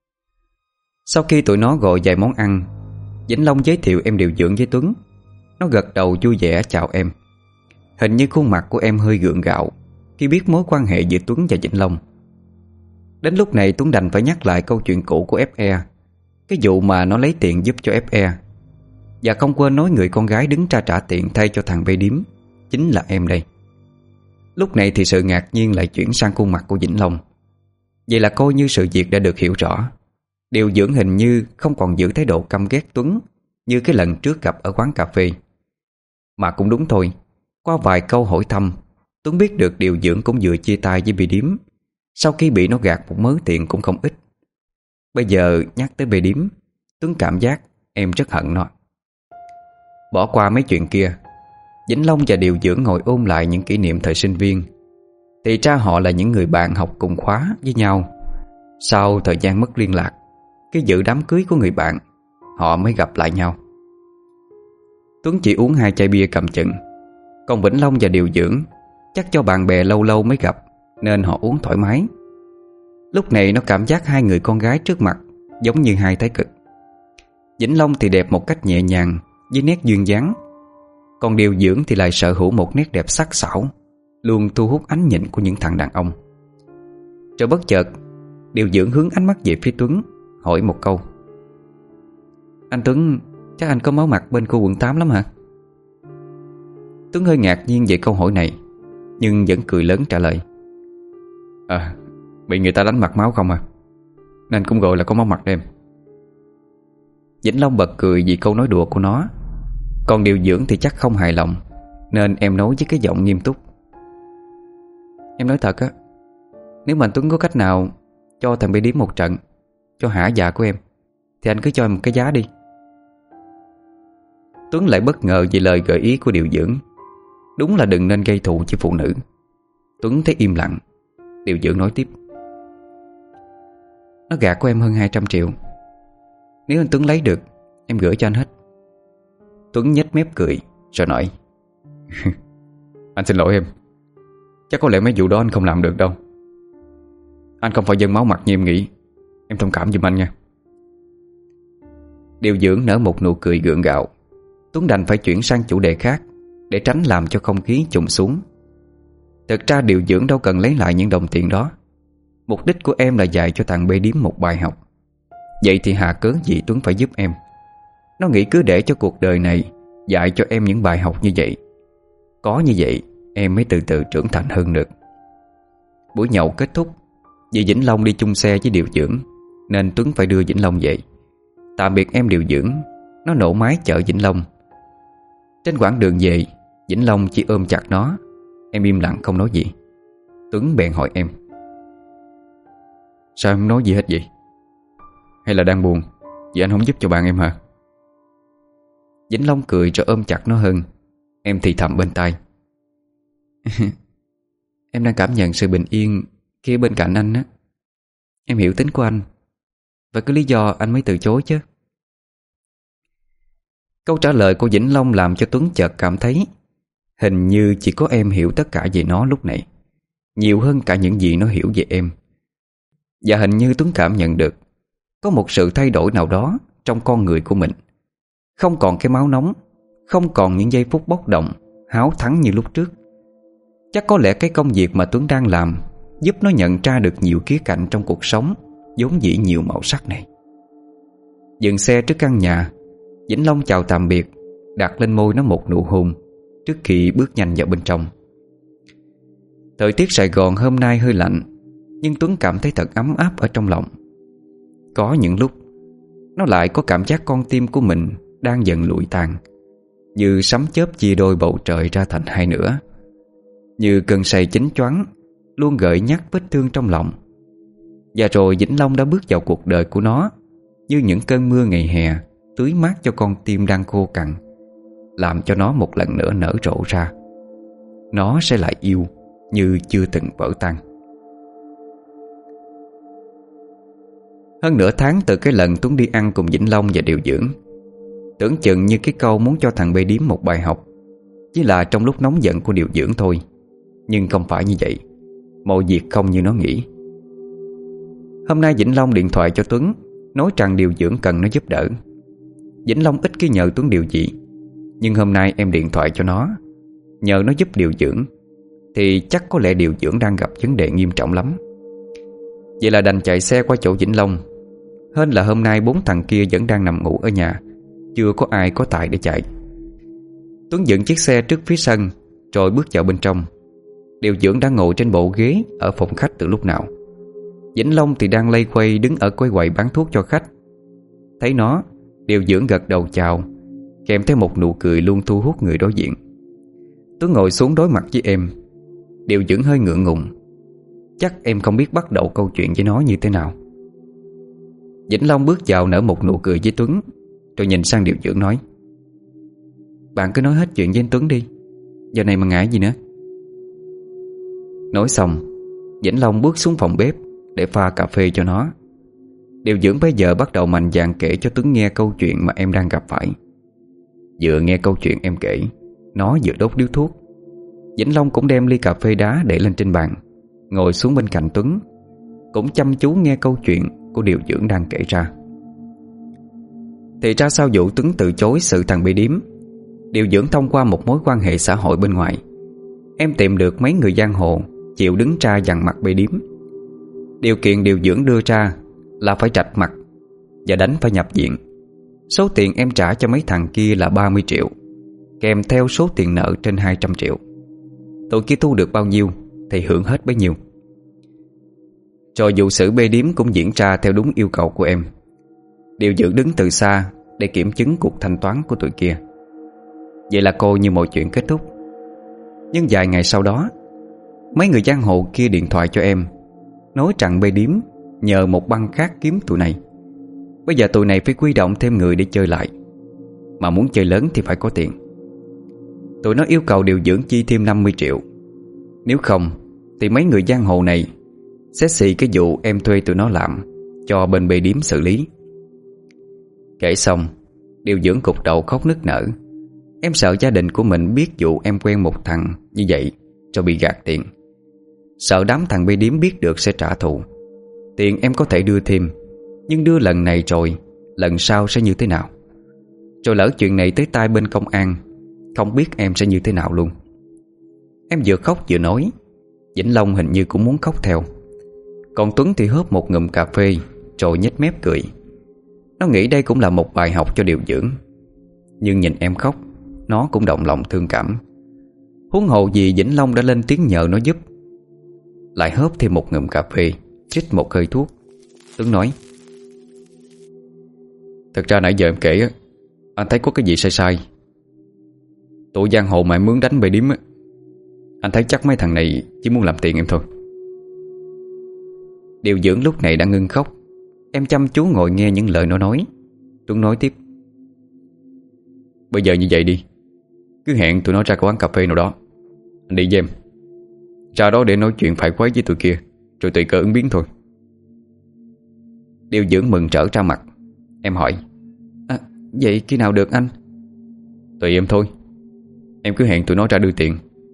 Sau khi tụi nó gọi vài món ăn, Vĩnh Long giới thiệu em Điều Dưỡng với Tuấn. Nó gật đầu vui vẻ chào em. Hình như khuôn mặt của em hơi gượng gạo khi biết mối quan hệ giữa Tuấn và Vĩnh Long. Đến lúc này Tuấn đành phải nhắc lại câu chuyện cũ của FE, cái vụ mà nó lấy tiền giúp cho FE. Và không quên nói người con gái đứng ra trả tiền thay cho thằng bê điếm chính là em đây. Lúc này thì sự ngạc nhiên lại chuyển sang khuôn mặt của Vĩnh Long. Vậy là coi như sự việc đã được hiểu rõ. Điều Dưỡng hình như không còn giữ thái độ căm ghét Tuấn như cái lần trước gặp ở quán cà phê. Mà cũng đúng thôi, qua vài câu hỏi thăm, Tuấn biết được Điều Dưỡng cũng vừa chia tay với bê điếm sau khi bị nó gạt một mớ tiền cũng không ít. Bây giờ nhắc tới bê điếm, Tuấn cảm giác em rất hận nó. Bỏ qua mấy chuyện kia, Vĩnh Long và Điều Dưỡng ngồi ôn lại những kỷ niệm thời sinh viên. Thì ra họ là những người bạn học cùng khóa với nhau. Sau thời gian mất liên lạc, cái dự đám cưới của người bạn, họ mới gặp lại nhau. Tuấn chỉ uống 2 chai bia cầm chừng, còn Vĩnh Long và Điều Dưỡng chắc cho bạn bè lâu lâu mới gặp nên họ uống thoải mái. Lúc này nó cảm giác hai người con gái trước mặt giống như hai thái cực. Vĩnh Long thì đẹp một cách nhẹ nhàng với nét duyên dáng, còn Điều Dưỡng thì lại sở hữu một nét đẹp sắc sảo, luôn thu hút ánh nhìn của những thằng đàn ông. Rồi bất chợt, Điều Dưỡng hướng ánh mắt về phía Tuấn, hỏi một câu. Anh Tuấn, chắc anh có máu mặt bên khu quận 8 lắm hả? Tuấn hơi ngạc nhiên về câu hỏi này, nhưng vẫn cười lớn trả lời. Bị người ta đánh mặt máu không à, nên cũng gọi là có máu mặt em. Vĩnh Long bật cười vì câu nói đùa của nó, còn Điều Dưỡng thì chắc không hài lòng, nên em nói với cái giọng nghiêm túc. Em nói thật á, nếu mà anh Tuấn có cách nào cho thằng bê điếm một trận, cho hả dạ của em, thì anh cứ cho em một cái giá đi. Tuấn lại bất ngờ vì lời gợi ý của Điều Dưỡng. Đúng là đừng nên gây thù với phụ nữ. Tuấn thấy im lặng. Điều Dưỡng nói tiếp. Nó gạt của em hơn 200 triệu. Nếu anh Tuấn lấy được, em gửi cho anh hết. Tuấn nhếch mép cười rồi nói. Anh xin lỗi em, chắc có lẽ mấy vụ đó anh không làm được đâu. Anh không phải dân máu mặt như em nghĩ. Em thông cảm giùm anh nha. Điều Dưỡng nở một nụ cười gượng gạo. Tuấn đành phải chuyển sang chủ đề khác để tránh làm cho không khí trùng xuống. Thật ra Điều Dưỡng đâu cần lấy lại những đồng tiền đó. Mục đích của em là dạy cho thằng bê điếm một bài học. Vậy thì hà cớ gì Tuấn phải giúp em. Nó nghĩ cứ để cho cuộc đời này dạy cho em những bài học như vậy. Có như vậy em mới từ từ trưởng thành hơn được. Buổi nhậu kết thúc, vì Vĩnh Long đi chung xe với Điều Dưỡng nên Tuấn phải đưa Vĩnh Long về. Tạm biệt em Điều Dưỡng, nó nổ máy chở Vĩnh Long. Trên quãng đường về, Vĩnh Long chỉ ôm chặt nó. Em im lặng không nói gì. Tuấn bèn hỏi em: Sao em không nói gì hết vậy? Hay là đang buồn vì anh không giúp cho bạn em hả? Vĩnh Long cười rồi ôm chặt nó hơn. Em thì thầm bên tai: Em đang cảm nhận sự bình yên khi ở bên cạnh anh á. Em hiểu tính của anh, và có lý do anh mới từ chối chứ. Câu trả lời của Vĩnh Long làm cho Tuấn chợt cảm thấy hình như chỉ có em hiểu tất cả về nó lúc này, nhiều hơn cả những gì nó hiểu về em. Và hình như Tuấn cảm nhận được có một sự thay đổi nào đó trong con người của mình. Không còn cái máu nóng, không còn những giây phút bốc đồng, háo thắng như lúc trước. Chắc có lẽ cái công việc mà Tuấn đang làm giúp nó nhận ra được nhiều khía cạnh trong cuộc sống vốn dĩ nhiều màu sắc này. Dừng xe trước căn nhà, Vĩnh Long chào tạm biệt, đặt lên môi nó một nụ hôn trước khi bước nhanh vào bên trong. Thời tiết Sài Gòn hôm nay hơi lạnh, nhưng Tuấn cảm thấy thật ấm áp ở trong lòng. Có những lúc nó lại có cảm giác con tim của mình đang dần lụi tàn, như sấm chớp chia đôi bầu trời ra thành hai nửa, như cơn say chín choáng luôn gợi nhắc vết thương trong lòng. Và rồi Vĩnh Long đã bước vào cuộc đời của nó như những cơn mưa ngày hè tưới mát cho con tim đang khô cằn, làm cho nó một lần nữa nở rộ ra. Nó sẽ lại yêu như chưa từng vỡ tan. Hơn nửa tháng từ cái lần Tuấn đi ăn cùng Vĩnh Long và điều dưỡng, tưởng chừng như cái câu muốn cho thằng Bê Điếm một bài học, chỉ là trong lúc nóng giận của điều dưỡng thôi. Nhưng không phải như vậy. Mọi việc không như nó nghĩ. Hôm nay Vĩnh Long điện thoại cho Tuấn, nói rằng điều dưỡng cần nó giúp đỡ. Vĩnh Long ít khi nhờ Tuấn điều gì, nhưng hôm nay em điện thoại cho nó, nhờ nó giúp điều dưỡng, thì chắc có lẽ điều dưỡng đang gặp vấn đề nghiêm trọng lắm. Vậy là đành chạy xe qua chỗ Vĩnh Long. Hên là hôm nay 4 thằng kia vẫn đang nằm ngủ ở nhà, chưa có ai có tài để chạy. Tuấn dựng chiếc xe trước phía sân, rồi bước vào bên trong. Điều dưỡng đã ngồi trên bộ ghế ở phòng khách từ lúc nào. Vĩnh Long thì đang lây quay đứng ở cái quầy bán thuốc cho khách. Thấy nó, điều dưỡng gật đầu chào, kèm theo một nụ cười luôn thu hút người đối diện. Tuấn ngồi xuống đối mặt với em. Điều dưỡng hơi ngượng ngùng. Chắc em không biết bắt đầu câu chuyện với nó như thế nào. Vĩnh Long bước vào nở một nụ cười với Tuấn, rồi nhìn sang điều dưỡng nói: Bạn cứ nói hết chuyện với anh Tuấn đi, giờ này mà ngại gì nữa. Nói xong, Vĩnh Long bước xuống phòng bếp để pha cà phê cho nó. Điều dưỡng bây giờ bắt đầu mạnh dạn kể cho Tuấn nghe câu chuyện mà em đang gặp phải. Vừa nghe câu chuyện em kể, nó vừa đốt điếu thuốc. Vĩnh Long cũng đem ly cà phê đá để lên trên bàn, ngồi xuống bên cạnh Tuấn, cũng chăm chú nghe câu chuyện của điều dưỡng đang kể ra. Thì ra sau vụ Tuấn từ chối sự thằng Bị Điếm, điều dưỡng thông qua một mối quan hệ xã hội bên ngoài, em tìm được mấy người giang hồ chịu đứng ra dằn mặt Bị Điếm. Điều kiện điều dưỡng đưa ra là phải rạch mặt và đánh phải nhập viện. Số tiền em trả cho mấy thằng kia là 30 triệu, kèm theo số tiền nợ trên 200 triệu. Tụi kia thu được bao nhiêu thì hưởng hết bấy nhiêu. Rồi vụ xử Bê Điếm cũng diễn ra theo đúng yêu cầu của em. Điều dưỡng đứng từ xa để kiểm chứng cuộc thanh toán của tụi kia. Vậy là coi như mọi chuyện kết thúc. Nhưng vài ngày sau đó, mấy người giang hồ kia điện thoại cho em, nói rằng Bê Điếm nhờ một băng khác kiếm tụi này. Bây giờ tụi này phải quy động thêm người để chơi lại, mà muốn chơi lớn thì phải có tiền. Tụi nó yêu cầu điều dưỡng chi thêm 50 triệu. Nếu không thì mấy người giang hồ này sẽ xì cái vụ em thuê tụi nó làm cho bên Bê Điếm xử lý. Kể xong, điều dưỡng cục đầu khóc nức nở. Em sợ gia đình của mình biết vụ em quen một thằng như vậy rồi bị gạt tiền. Sợ đám thằng Bê Điếm biết được sẽ trả thù. Tiền em có thể đưa thêm, nhưng đưa lần này rồi lần sau sẽ như thế nào? Rồi lỡ chuyện này tới tai bên công an, không biết em sẽ như thế nào luôn. Em vừa khóc vừa nói. Vĩnh Long hình như cũng muốn khóc theo. Còn Tuấn thì hớp một ngụm cà phê rồi nhếch mép cười. Nó nghĩ đây cũng là một bài học cho điều dưỡng. Nhưng nhìn em khóc, nó cũng động lòng thương cảm. Huống hồ gì Vĩnh Long đã lên tiếng nhờ nó giúp. Lại hớp thêm một ngụm cà phê, trích một hơi thuốc. Tuấn nói: Thật ra nãy giờ em kể anh thấy có cái gì sai sai. Tụi giang hồ mà mướn đánh Bê Điếm Anh thấy chắc mấy thằng này chỉ muốn làm tiền em thôi. Điều dưỡng lúc này đã ngưng khóc. Em chăm chú ngồi nghe những lời nó nói. Tuấn nói tiếp: Bây giờ như vậy đi, cứ hẹn tụi nó ra quán cà phê nào đó, anh đi với em. Ra đó để nói chuyện phải quấy với tụi kia, rồi tùy cơ ứng biến thôi. Điều dưỡng mừng rỡ ra mặt. Em hỏi: Vậy khi nào được anh? Tùy em thôi, em cứ hẹn tụi nó ra đưa tiền.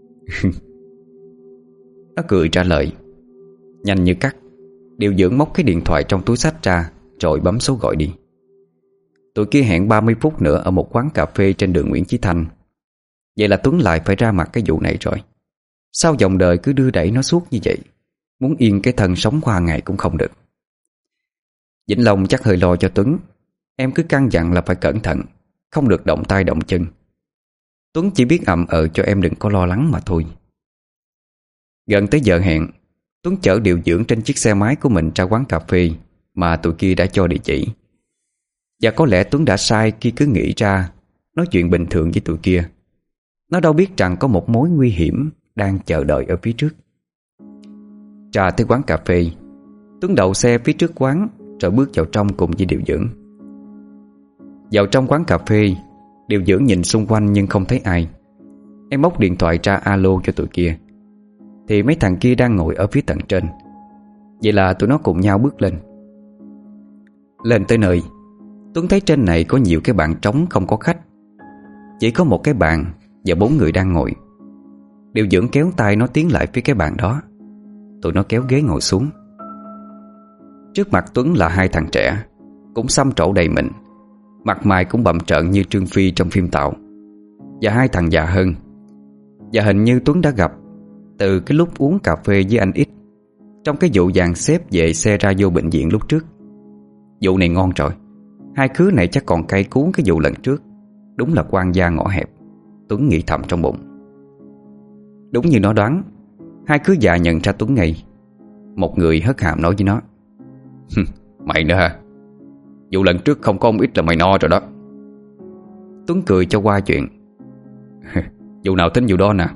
Nó cười trả lời. Nhanh như cắt, điều dưỡng móc cái điện thoại trong túi xách ra, rồi bấm số gọi đi. Tụi kia hẹn 30 phút nữa ở một quán cà phê trên đường Nguyễn Chí Thanh. Vậy là Tuấn lại phải ra mặt cái vụ này rồi. Sao dòng đời cứ đưa đẩy nó suốt như vậy? Muốn yên cái thân sống qua ngày cũng không được. Vĩnh Long chắc hơi lo cho Tuấn. Em cứ căn dặn là phải cẩn thận, không được động tay động chân. Tuấn chỉ biết ậm cho em đừng có lo lắng mà thôi. Gần tới giờ hẹn, Tuấn chở điều dưỡng trên chiếc xe máy của mình ra quán cà phê mà tụi kia đã cho địa chỉ. Và có lẽ Tuấn đã sai khi cứ nghĩ ra nói chuyện bình thường với tụi kia. Nó đâu biết rằng có một mối nguy hiểm đang chờ đợi ở phía trước. Ra tới quán cà phê, Tuấn đậu xe phía trước quán rồi bước vào trong cùng với điều dưỡng. Vào trong quán cà phê, điều dưỡng nhìn xung quanh nhưng không thấy ai. Em móc điện thoại ra alo cho tụi kia, thì mấy thằng kia đang ngồi ở phía tầng trên. Vậy là tụi nó cùng nhau bước lên. Lên tới nơi, Tuấn thấy trên này có nhiều cái bàn trống không có khách. Chỉ có một cái bàn và 4 người đang ngồi. Điều dưỡng kéo tay nó tiến lại phía cái bàn đó. Tụi nó kéo ghế ngồi xuống. Trước mặt Tuấn là 2 thằng trẻ, cũng xăm trổ đầy mình, mặt mày cũng bặm trợn như Trương Phi trong phim Tàu. Và 2 thằng già hơn. Và hình như Tuấn đã gặp từ cái lúc uống cà phê với anh X trong cái vụ dàn xếp về xe ra vô bệnh viện lúc trước. Vụ này ngon rồi. 2 khứa này chắc còn cay cuốn cái vụ lần trước. Đúng là quan gia ngõ hẹp, Tuấn nghĩ thầm trong bụng. Đúng như nó đoán, 2 khứa già nhận ra Tuấn ngay. Một người hất hàm nói với nó: Mày nữa hả? Vụ lần trước không có ông X là mày no rồi đó. Tuấn cười cho qua chuyện: Vụ nào tính vụ đó nè.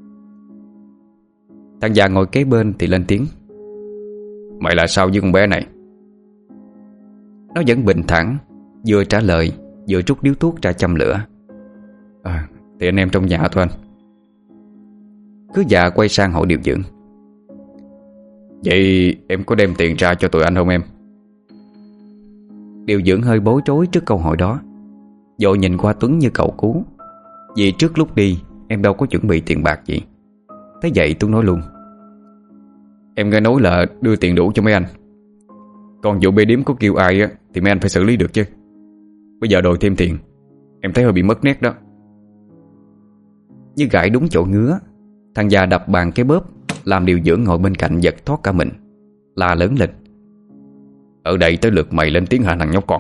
Thằng già ngồi kế bên thì lên tiếng: Mày là sao với con bé này? Nó vẫn bình thản, vừa trả lời vừa rút điếu thuốc ra châm lửa. Thì anh em trong nhà thôi anh. Cứ già quay sang hỏi điều dưỡng: Vậy em có đem tiền ra cho tụi anh không em? Điều dưỡng hơi bối rối trước câu hỏi đó, vội nhìn qua Tuấn như cầu cứu. Vì trước lúc đi em đâu có chuẩn bị tiền bạc gì. Thế vậy Tuấn nói luôn: Em nghe nói là đưa tiền đủ cho mấy anh. Còn vụ bê điếm có kêu ai á thì mấy anh phải xử lý được chứ. Bây giờ đòi thêm tiền, em thấy hơi bị mất nét đó. Như gãi đúng chỗ ngứa, thằng già đập bàn cái bóp, làm điều dưỡng ngồi bên cạnh giật thoát cả mình, la lớn lên: Ở đây tới lượt mày lên tiếng hả thằng nhóc con?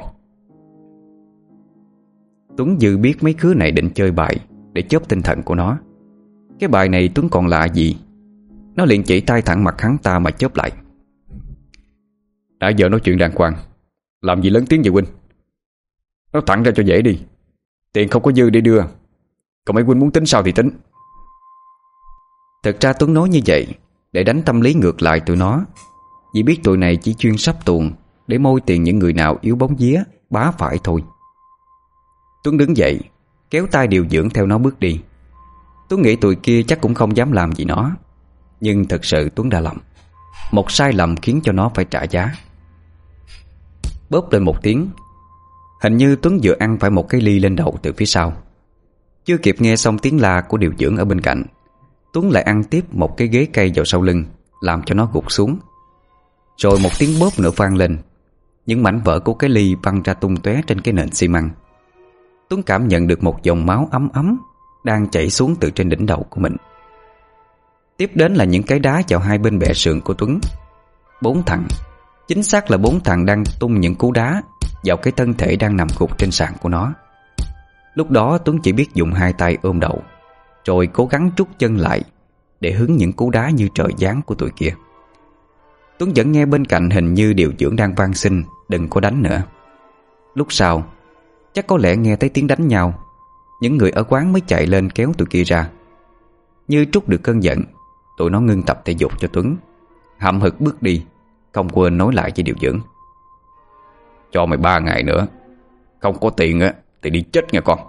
Tuấn dư biết mấy khứa này định chơi bài để chớp tinh thần của nó. Cái bài này Tuấn còn lạ gì. Nó liền chỉ tay thẳng mặt hắn ta mà chớp lại: Đã giờ nói chuyện đàng hoàng, làm gì lớn tiếng vậy huynh? Nói thẳng ra cho dễ đi. Tiền không có dư để đưa, còn mấy huynh muốn tính sao thì tính. Thật ra Tuấn nói như vậy để đánh tâm lý ngược lại tụi nó, vì biết tụi này chỉ chuyên sắp tuồng để môi tiền những người nào yếu bóng vía, bá phải thôi. Tuấn đứng dậy, kéo tay điều dưỡng theo nó bước đi. Tuấn nghĩ tụi kia chắc cũng không dám làm gì nó. Nhưng thật sự Tuấn đã lầm. Một sai lầm khiến cho nó phải trả giá. Bóp lên một tiếng, hình như Tuấn vừa ăn phải một cái ly lên đầu từ phía sau. Chưa kịp nghe xong tiếng la của điều dưỡng ở bên cạnh, Tuấn lại ăn tiếp một cái ghế cây vào sau lưng, làm cho nó gục xuống. Rồi một tiếng bóp nữa vang lên. Những mảnh vỡ của cái ly văng ra tung tóe trên cái nền xi măng. Tuấn cảm nhận được một dòng máu ấm ấm đang chảy xuống từ trên đỉnh đầu của mình. Tiếp đến là những cái đá vào hai bên bẹ sườn của Tuấn. 4 thằng, chính xác là 4 thằng đang tung những cú đá vào cái thân thể đang nằm gục trên sàn của nó. Lúc đó Tuấn chỉ biết dùng 2 tay ôm đầu, rồi cố gắng trút chân lại để hứng những cú đá như trời giáng của tụi kia. Tuấn vẫn nghe bên cạnh hình như điều dưỡng đang van xin đừng có đánh nữa. Lúc sau chắc có lẽ nghe thấy tiếng đánh nhau, những người ở quán mới chạy lên kéo tụi kia ra. Như trút được cơn giận, tụi nó ngưng tập thể dục cho Tuấn, hậm hực bước đi, không quên nói lại với điều dưỡng: cho mày 3 ngày nữa, không có tiền á thì đi chết nha con.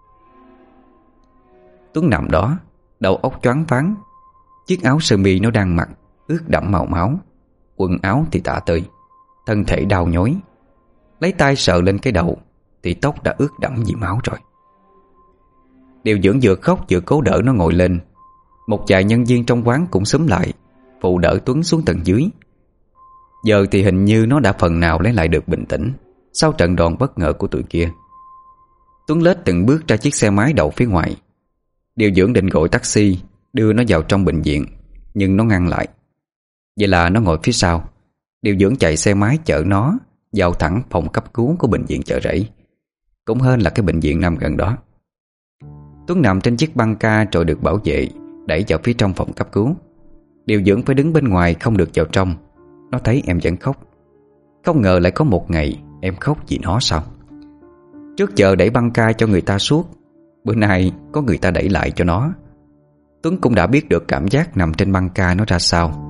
Tuấn nằm đó, đầu óc choáng váng. Chiếc áo sơ mi nó đang mặc ướt đẫm màu máu, quần áo thì tả tơi, thân thể đau nhói. Lấy tay sờ lên cái đầu thì tóc đã ướt đẫm vì máu rồi. Điều dưỡng vừa khóc vừa cố đỡ nó ngồi lên. Một vài nhân viên trong quán cũng xúm lại phụ đỡ Tuấn xuống tầng dưới. Giờ thì hình như nó đã phần nào lấy lại được bình tĩnh sau trận đòn bất ngờ của tụi kia. Tuấn lết từng bước ra chiếc xe máy đậu phía ngoài. Điều dưỡng định gọi taxi đưa nó vào trong bệnh viện, nhưng nó ngăn lại. Vậy là nó ngồi phía sau. Điều dưỡng chạy xe máy chở nó vào thẳng phòng cấp cứu của bệnh viện Chợ Rẫy, cũng hên là cái bệnh viện nằm gần đó. Tuấn nằm trên chiếc băng ca rồi được bảo vệ đẩy vào phía trong phòng cấp cứu. Điều dưỡng phải đứng bên ngoài không được vào trong. Nó thấy em vẫn khóc. Không ngờ lại có một ngày em khóc vì nó sao. Trước giờ đẩy băng ca cho người ta suốt, bữa nay có người ta đẩy lại cho nó. Tuấn cũng đã biết được cảm giác nằm trên băng ca nó ra sao.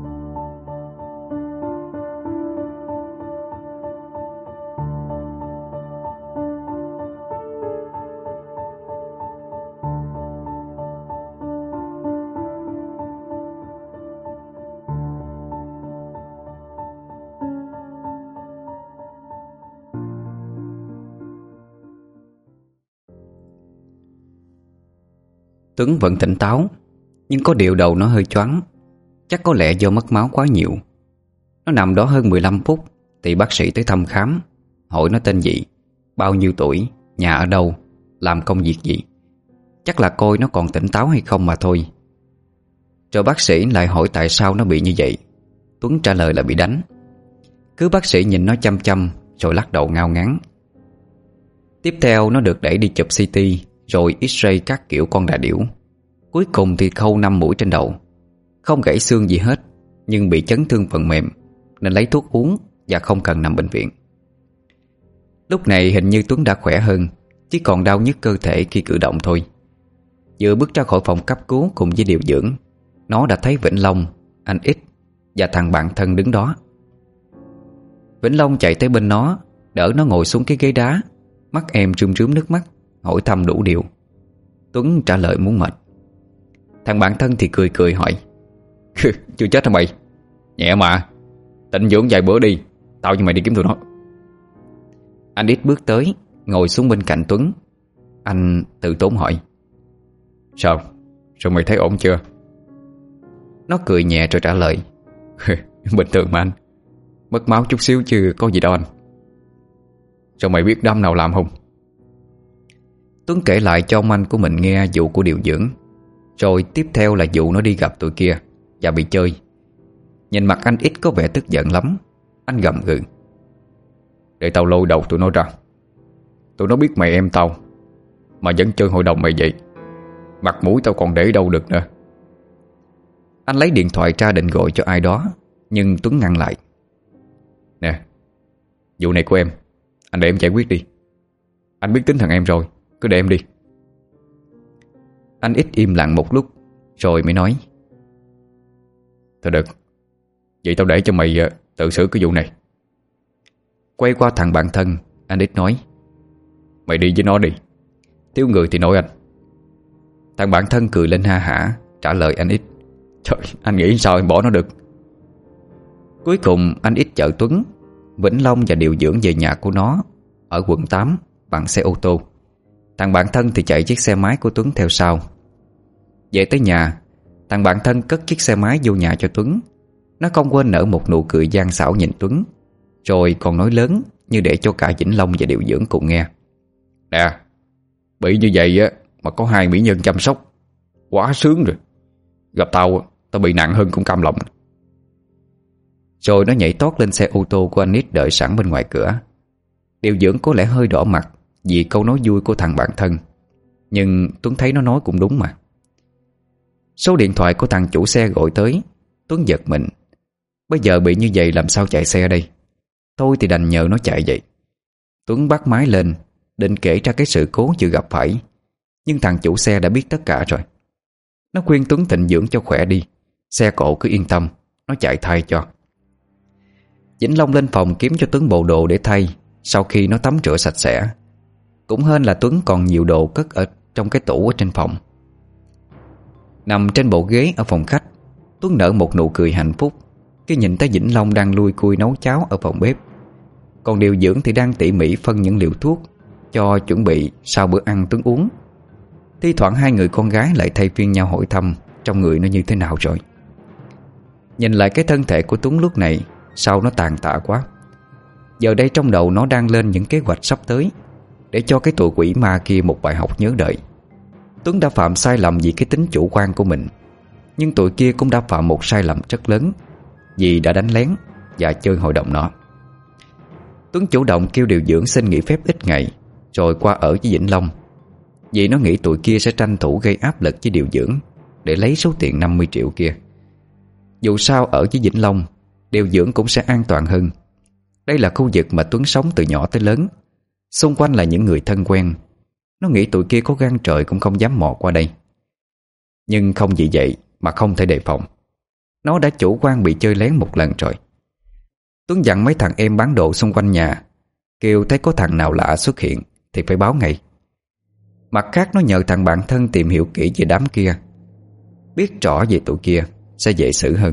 Tuấn vẫn tỉnh táo, nhưng có điều đầu nó hơi choáng. Chắc có lẽ do mất máu quá nhiều. Nó nằm đó hơn 15 phút thì bác sĩ tới thăm khám, hỏi nó tên gì, bao nhiêu tuổi, nhà ở đâu, làm công việc gì. Chắc là coi nó còn tỉnh táo hay không mà thôi. Rồi bác sĩ lại hỏi tại sao nó bị như vậy. Tuấn trả lời là bị đánh. Cứ bác sĩ nhìn nó chăm chăm rồi lắc đầu ngao ngán. Tiếp theo nó được đẩy đi chụp CT, rồi X-ray các kiểu con đà điểu. Cuối cùng thì khâu 5 mũi trên đầu. Không gãy xương gì hết, nhưng bị chấn thương phần mềm nên lấy thuốc uống và không cần nằm bệnh viện. Lúc này hình như Tuấn đã khỏe hơn, chỉ còn đau nhức cơ thể khi cử động thôi. Vừa bước ra khỏi phòng cấp cứu cùng với điều dưỡng, nó đã thấy Vĩnh Long, anh X và thằng bạn thân đứng đó. Vĩnh Long chạy tới bên nó, đỡ nó ngồi xuống cái ghế đá, mắt em rơm rớm nước mắt, hỏi thăm đủ điều. Tuấn trả lời muốn mệt. Thằng bạn thân thì cười cười hỏi: chưa chết hả mày? Nhẹ mà, tịnh dưỡng vài bữa đi, tao cho mày đi kiếm tụi nó. Anh Ít bước tới, ngồi xuống bên cạnh Tuấn. Anh tự tốn hỏi: sao? Rồi mày thấy ổn chưa? Nó cười nhẹ rồi trả lời: bình thường mà anh, mất máu chút xíu chứ có gì đâu anh. Rồi mày biết đâm nào làm không? Tuấn kể lại cho ông anh của mình nghe vụ của điều dưỡng, rồi tiếp theo là vụ nó đi gặp tụi kia và bị chơi. Nhìn mặt anh Ít có vẻ tức giận lắm. Anh gầm gừ: để tao lôi đầu tụi nó ra. Tụi nó biết mày em tao mà vẫn chơi hội đồng mày vậy, mặt mũi tao còn để đâu được nữa. Anh lấy điện thoại ra định gọi cho ai đó, nhưng Tuấn ngăn lại: nè, vụ này của em, anh để em giải quyết đi. Anh biết tính thằng em rồi, cứ để em đi. Anh Ít im lặng một lúc rồi mới nói: thôi được, vậy tao để cho mày tự xử cái vụ này. Quay qua thằng bạn thân, anh Ít nói: mày đi với nó đi, thiếu người thì nói anh. Thằng bạn thân cười lên ha hả, trả lời anh Ít: trời, anh nghĩ sao em bỏ nó được. Cuối cùng anh Ít chở Tuấn, Vĩnh Long và điều dưỡng về nhà của nó ở quận 8 bằng xe ô tô. Thằng bạn thân thì chạy chiếc xe máy của Tuấn theo sau. Về tới nhà, thằng bạn thân cất chiếc xe máy vô nhà cho Tuấn. Nó không quên nở một nụ cười gian xảo nhìn Tuấn, rồi còn nói lớn như để cho cả Vĩnh Long và điều dưỡng cùng nghe: nè, bị như vậy á mà có 2 mỹ nhân chăm sóc, quá sướng rồi. Gặp tao, tao bị nặng hơn cũng cam lòng. Rồi nó nhảy tót lên xe ô tô của anh Nít đợi sẵn bên ngoài cửa. Điều dưỡng có lẽ hơi đỏ mặt vì câu nói vui của thằng bạn thân, nhưng Tuấn thấy nó nói cũng đúng mà. Số điện thoại của thằng chủ xe gọi tới. Tuấn giật mình. Bây giờ bị như vậy làm sao chạy xe đây? Thôi thì đành nhờ nó chạy vậy. Tuấn bắt máy lên định kể ra cái sự cố vừa gặp phải, nhưng thằng chủ xe đã biết tất cả rồi. Nó khuyên Tuấn tịnh dưỡng cho khỏe đi, xe cộ cứ yên tâm, nó chạy thay cho. Vĩnh Long lên phòng kiếm cho Tuấn bộ đồ để thay sau khi nó tắm rửa sạch sẽ. Cũng hên là Tuấn còn nhiều đồ cất ở trong cái tủ ở trên phòng. Nằm trên bộ ghế ở phòng khách, Tuấn nở một nụ cười hạnh phúc khi nhìn thấy Vĩnh Long đang lui cui nấu cháo ở phòng bếp. Còn điều dưỡng thì đang tỉ mỉ phân những liều thuốc cho chuẩn bị sau bữa ăn Tuấn uống. Thi thoảng hai người con gái lại thay phiên nhau hỏi thăm trong người nó như thế nào rồi. Nhìn lại cái thân thể của Tuấn lúc này, sao nó tàn tạ quá. Giờ đây trong đầu nó đang lên những kế hoạch sắp tới để cho cái tụi quỷ ma kia một bài học nhớ đời. Tuấn đã phạm sai lầm vì cái tính chủ quan của mình, nhưng tụi kia cũng đã phạm một sai lầm rất lớn vì đã đánh lén và chơi hội đồng nó. Tuấn chủ động kêu điều dưỡng xin nghỉ phép ít ngày rồi qua ở với Vĩnh Long, vì nó nghĩ tụi kia sẽ tranh thủ gây áp lực với điều dưỡng để lấy số tiền 50 triệu kia. Dù sao ở với Vĩnh Long, điều dưỡng cũng sẽ an toàn hơn. Đây là khu vực mà Tuấn sống từ nhỏ tới lớn, xung quanh là những người thân quen. Nó nghĩ tụi kia có gan trời cũng không dám mò qua đây. Nhưng không vì vậy mà không thể đề phòng. Nó đã chủ quan bị chơi lén một lần rồi. Tuấn dặn mấy thằng em bán đồ xung quanh nhà, kêu thấy có thằng nào lạ xuất hiện thì phải báo ngay. Mặt khác nó nhờ thằng bạn thân tìm hiểu kỹ về đám kia. Biết rõ về tụi kia sẽ dễ xử hơn.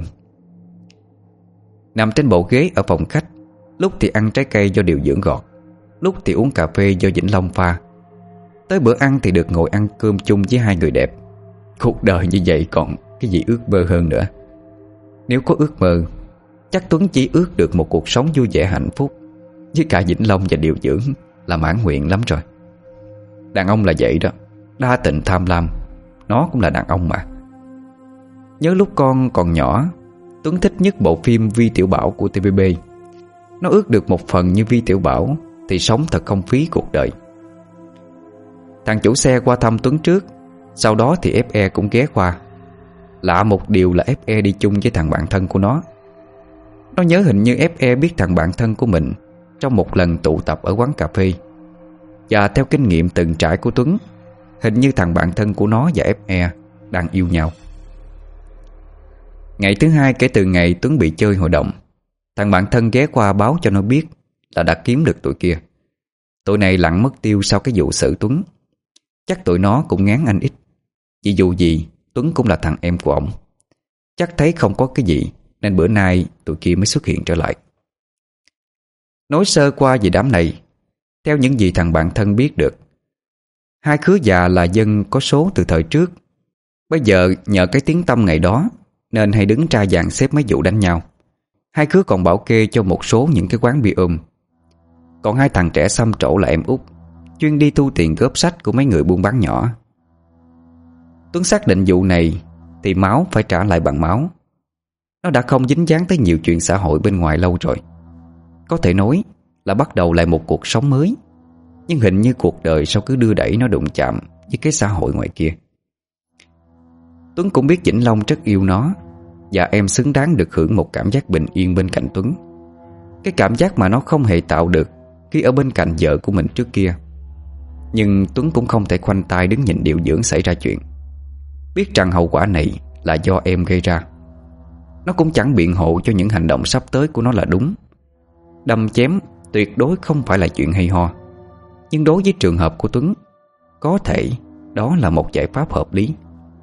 Nằm trên bộ ghế ở phòng khách, lúc thì ăn trái cây do điều dưỡng gọt, lúc thì uống cà phê do Vĩnh Long pha. Tới bữa ăn thì được ngồi ăn cơm chung với hai người đẹp. Cuộc đời như vậy còn cái gì ước mơ hơn nữa. Nếu có ước mơ, chắc Tuấn chỉ ước được một cuộc sống vui vẻ hạnh phúc với cả Vĩnh Long và điều dưỡng là mãn nguyện lắm rồi. Đàn ông là vậy đó, đa tình tham lam. Nó cũng là đàn ông mà. Nhớ lúc con còn nhỏ, Tuấn thích nhất bộ phim Vi Tiểu Bảo của TVB. Nó ước được một phần như Vi Tiểu Bảo thì sống thật không phí cuộc đời. Thằng chủ xe qua thăm Tuấn trước, sau đó thì FE cũng ghé qua. Lạ một điều là FE đi chung với thằng bạn thân của nó. Nó nhớ hình như FE biết thằng bạn thân của mình trong một lần tụ tập ở quán cà phê. Và theo kinh nghiệm từng trải của Tuấn, hình như thằng bạn thân của nó và FE đang yêu nhau. Ngày thứ hai kể từ ngày Tuấn bị chơi hội đồng, thằng bạn thân ghé qua báo cho nó biết là đã kiếm được tụi kia. Tụi này lặn mất tiêu sau cái vụ xử Tuấn. Chắc tụi nó cũng ngán anh ít, vì dù gì Tuấn cũng là thằng em của ổng. Chắc thấy không có cái gì nên bữa nay tụi kia mới xuất hiện trở lại. Nói sơ qua về đám này, theo những gì thằng bạn thân biết được, hai khứa già là dân có số từ thời trước. Bây giờ nhờ cái tiếng tăm ngày đó nên hay đứng ra dàn xếp mấy vụ đánh nhau. Hai khứa còn bảo kê cho một số những cái quán bia ôm. Còn hai thằng trẻ xăm trổ là em út, chuyên đi thu tiền góp sách của mấy người buôn bán nhỏ. Tuấn xác định vụ này thì máu phải trả lại bằng máu. Nó đã không dính dáng tới nhiều chuyện xã hội bên ngoài lâu rồi. Có thể nói là bắt đầu lại một cuộc sống mới. Nhưng hình như cuộc đời sao cứ đưa đẩy nó đụng chạm với cái xã hội ngoài kia. Tuấn cũng biết Vĩnh Long rất yêu nó, và em xứng đáng được hưởng một cảm giác bình yên bên cạnh Tuấn. Cái cảm giác mà nó không hề tạo được khi ở bên cạnh vợ của mình trước kia. Nhưng Tuấn cũng không thể khoanh tay đứng nhìn điều dưỡng xảy ra chuyện. Biết rằng hậu quả này là do em gây ra. Nó cũng chẳng biện hộ cho những hành động sắp tới của nó là đúng. Đâm chém tuyệt đối không phải là chuyện hay ho. Nhưng đối với trường hợp của Tuấn, có thể đó là một giải pháp hợp lý.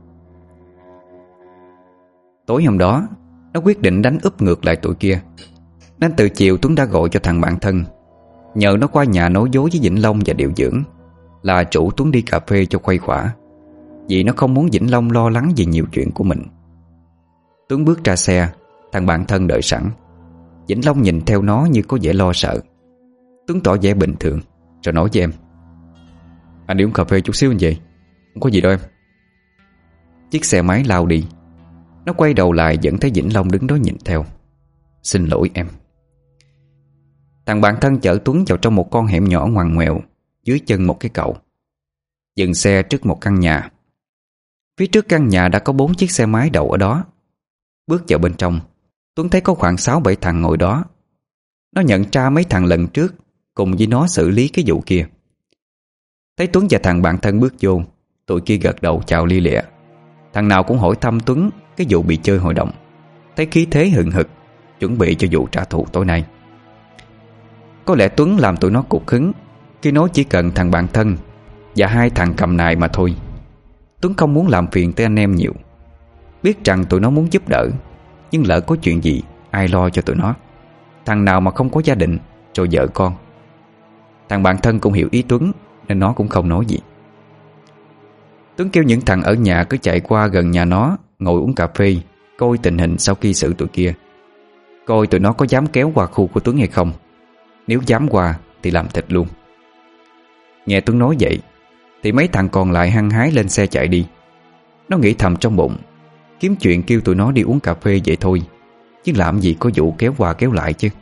Tối hôm đó, nó quyết định đánh úp ngược lại tụi kia. Nên từ chiều Tuấn đã gọi cho thằng bạn thân, nhờ nó qua nhà nói dối với Vĩnh Long và điều dưỡng là rủ Tuấn đi cà phê cho khuây khỏa, vì nó không muốn Vĩnh Long lo lắng về nhiều chuyện của mình. Tuấn bước ra xe, thằng bạn thân đợi sẵn. Vĩnh Long nhìn theo nó như có vẻ lo sợ. Tuấn tỏ vẻ bình thường rồi nói với em: "Anh đi uống cà phê chút xíu anh vậy. Không có gì đâu em." Chiếc xe máy lao đi. Nó quay đầu lại vẫn thấy Vĩnh Long đứng đó nhìn theo. "Xin lỗi em." Thằng bạn thân chở Tuấn vào trong một con hẻm nhỏ ngoằn ngoèo dưới chân một cái cầu. Dừng xe trước một căn nhà. Phía trước căn nhà đã có 4 chiếc xe máy đậu ở đó. Bước vào bên trong, Tuấn thấy có khoảng 6-7 thằng ngồi đó. Nó nhận ra mấy thằng lần trước cùng với nó xử lý cái vụ kia. Thấy Tuấn và thằng bạn thân bước vô, tụi kia gật đầu chào lia lịa. Thằng nào cũng hỏi thăm Tuấn cái vụ bị chơi hội đồng. Thấy khí thế hừng hực, chuẩn bị cho vụ trả thù tối nay. Có lẽ Tuấn làm tụi nó cục hứng khi nói chỉ cần thằng bạn thân và hai thằng cầm nài mà thôi. Tuấn không muốn làm phiền tới anh em nhiều. Biết rằng tụi nó muốn giúp đỡ, nhưng lỡ có chuyện gì ai lo cho tụi nó. Thằng nào mà không có gia đình rồi vợ con. Thằng bạn thân cũng hiểu ý Tuấn nên nó cũng không nói gì. Tuấn kêu những thằng ở nhà cứ chạy qua gần nhà nó ngồi uống cà phê, coi tình hình sau khi xử tụi kia, coi tụi nó có dám kéo qua khu của Tuấn hay không. Nếu dám qua thì làm thịt luôn. Nghe Tuấn nói vậy thì mấy thằng còn lại hăng hái lên xe chạy đi. Nó nghĩ thầm trong bụng, kiếm chuyện kêu tụi nó đi uống cà phê vậy thôi, chứ làm gì có vụ kéo qua kéo lại chứ.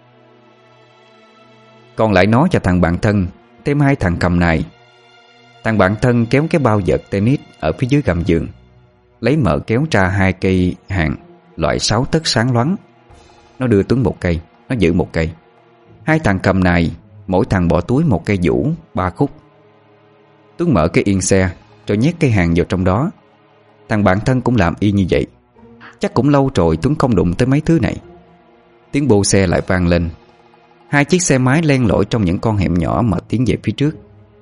Còn lại nó cho thằng bạn thân thêm hai thằng cầm nài. Thằng bạn thân kéo cái bao vợt tennis ở phía dưới gầm giường, lấy mỡ kéo ra hai cây hàng loại 6 tấc sáng loáng. Nó đưa Tuấn một cây, nó giữ một cây. Hai thằng cầm nài mỗi thằng bỏ túi một cây vũ 3 khúc. Tuấn mở cái yên xe rồi nhét cây hàng vào trong đó. Thằng bạn thân cũng làm y như vậy. Chắc cũng lâu rồi Tuấn không đụng tới mấy thứ này. Tiếng bô xe lại vang lên. Hai chiếc xe máy len lỏi trong những con hẻm nhỏ mà tiến về phía trước.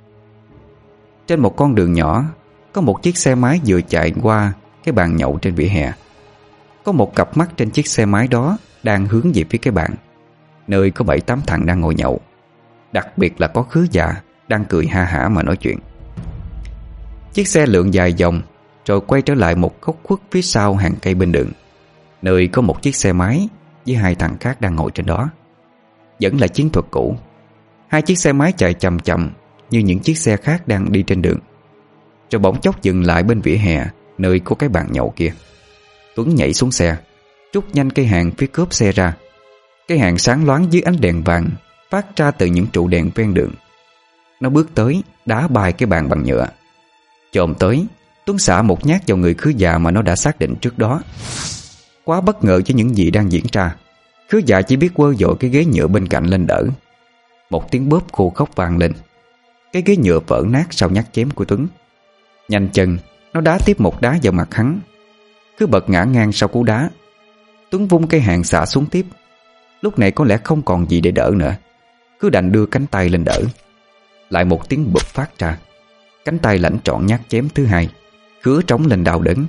Trên một con đường nhỏ, có một chiếc xe máy vừa chạy qua cái bàn nhậu trên vỉa hè. Có một cặp mắt trên chiếc xe máy đó đang hướng về phía cái bàn, nơi có 7-8 thằng đang ngồi nhậu. Đặc biệt là có Khứ già đang cười ha hả mà nói chuyện. Chiếc xe lượn dài vòng rồi quay trở lại một góc khuất phía sau hàng cây bên đường, nơi có một chiếc xe máy với hai thằng khác đang ngồi trên đó. Vẫn là chiến thuật cũ. Hai chiếc xe máy chạy chậm chậm như những chiếc xe khác đang đi trên đường, rồi bỗng chốc dừng lại bên vỉa hè nơi có cái bàn nhậu kia. Tuấn nhảy xuống xe, trút nhanh cây hàng phía cốp xe ra. Cái hàng sáng loáng dưới ánh đèn vàng phát ra từ những trụ đèn ven đường. Nó bước tới đá bay cái bàn bằng nhựa. Chồm tới, Tuấn xả một nhát vào người Khứ già mà nó đã xác định trước đó. Quá bất ngờ với những gì đang diễn ra, Khứ già chỉ biết quơ vội cái ghế nhựa bên cạnh lên đỡ. Một tiếng bóp khô khóc vang lên. Cái ghế nhựa vỡ nát sau nhát chém của Tuấn. Nhanh chân, nó đá tiếp một đá vào mặt hắn. Khứ bật ngã ngang sau cú đá. Tuấn vung cây hàng xả xuống tiếp. Lúc này có lẽ không còn gì để đỡ nữa, cứ đành đưa cánh tay lên đỡ. Lại một tiếng bụp phát ra. Cánh tay lãnh trọn nhát chém thứ hai, Khứ trống lên đau đớn.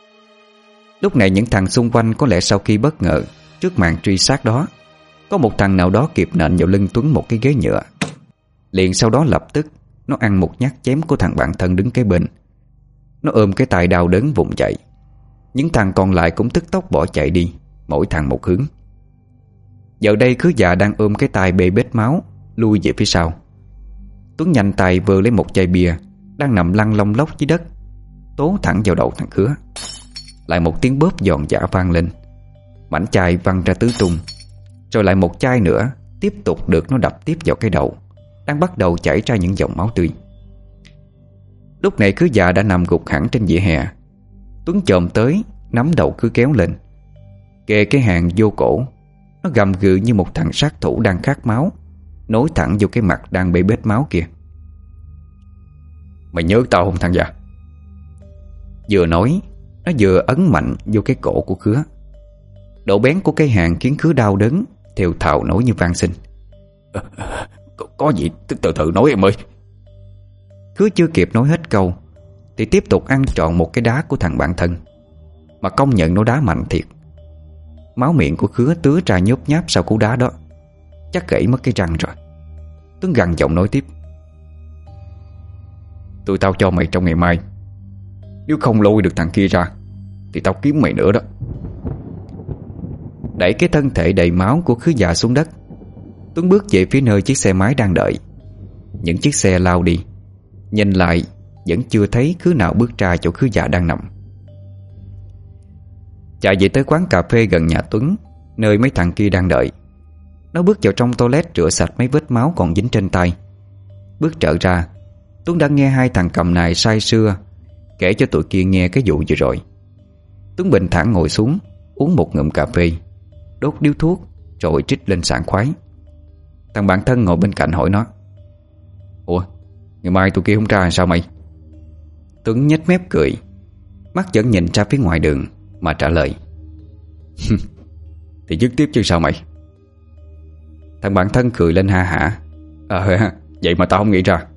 Lúc này những thằng xung quanh có lẽ sau khi bất ngờ trước màn truy sát đó, có một thằng nào đó kịp nện vào lưng Tuấn một cái ghế nhựa. Liền sau đó lập tức nó ăn một nhát chém của thằng bạn thân đứng kế bên. Nó ôm cái tay đau đớn vùng chạy. Những thằng còn lại cũng tức tốc bỏ chạy đi, mỗi thằng một hướng. Giờ đây Khứ già đang ôm cái tay bê bết máu, lui về phía sau. Tuấn nhanh tay vơ lấy một chai bia đang nằm lăn lông lóc dưới đất, tố thẳng vào đầu thằng Khứ. Lại một tiếng bóp giòn giã vang lên. Mảnh chai văng ra tứ tung. Rồi lại một chai nữa tiếp tục được nó đập tiếp vào cái đầu, đang bắt đầu chảy ra những dòng máu tươi. Lúc này Khứ già đã nằm gục hẳn trên vỉa hè. Tuấn chồm tới nắm đầu Khứ kéo lên, kề cái hàng vô cổ. Nó gầm gừ như một thằng sát thủ đang khát máu, nối thẳng vô cái mặt đang bê bết máu kia. Mày nhớ tao không thằng già? Vừa nói, nó vừa ấn mạnh vô cái cổ của Khứ. Độ bén của cái hàng khiến Khứ đau đớn, thều thào nói như van xin. Có gì từ từ nói em ơi. Khứ chưa kịp nói hết câu thì tiếp tục ăn trọn một cái đá của thằng bạn thân. Mà công nhận nó đá mạnh thiệt. Máu miệng của Khứ tứa ra nhốp nháp sau cú đá đó. Chắc gãy mất cái răng rồi. Tuấn gằn giọng nói tiếp. Tụi tao cho mày trong ngày mai. Nếu không lôi được thằng kia ra thì tao kiếm mày nữa đó. Đẩy cái thân thể đầy máu của Khứ già xuống đất, Tuấn bước về phía nơi chiếc xe máy đang đợi. Những chiếc xe lao đi. Nhìn lại vẫn chưa thấy Khứ nào bước ra chỗ Khứ già đang nằm. Chạy về tới quán cà phê gần nhà Tuấn, nơi mấy thằng kia đang đợi. Nó bước vào trong toilet rửa sạch mấy vết máu còn dính trên tay. Bước trở ra, Tuấn đã nghe hai thằng cầm nài say sưa kể cho tụi kia nghe cái vụ vừa rồi. Tuấn bình thản ngồi xuống, uống một ngụm cà phê, đốt điếu thuốc rồi trích lên sảng khoái. Thằng bạn thân ngồi bên cạnh hỏi nó. Ủa, ngày mai tụi kia không ra sao mày? Tuấn nhếch mép cười. mắt vẫn nhìn ra phía ngoài đường mà trả lời: Thì dứt tiếp chứ sao mày? Thằng bạn thân cười lên ha hả: Vậy mà tao không nghĩ ra.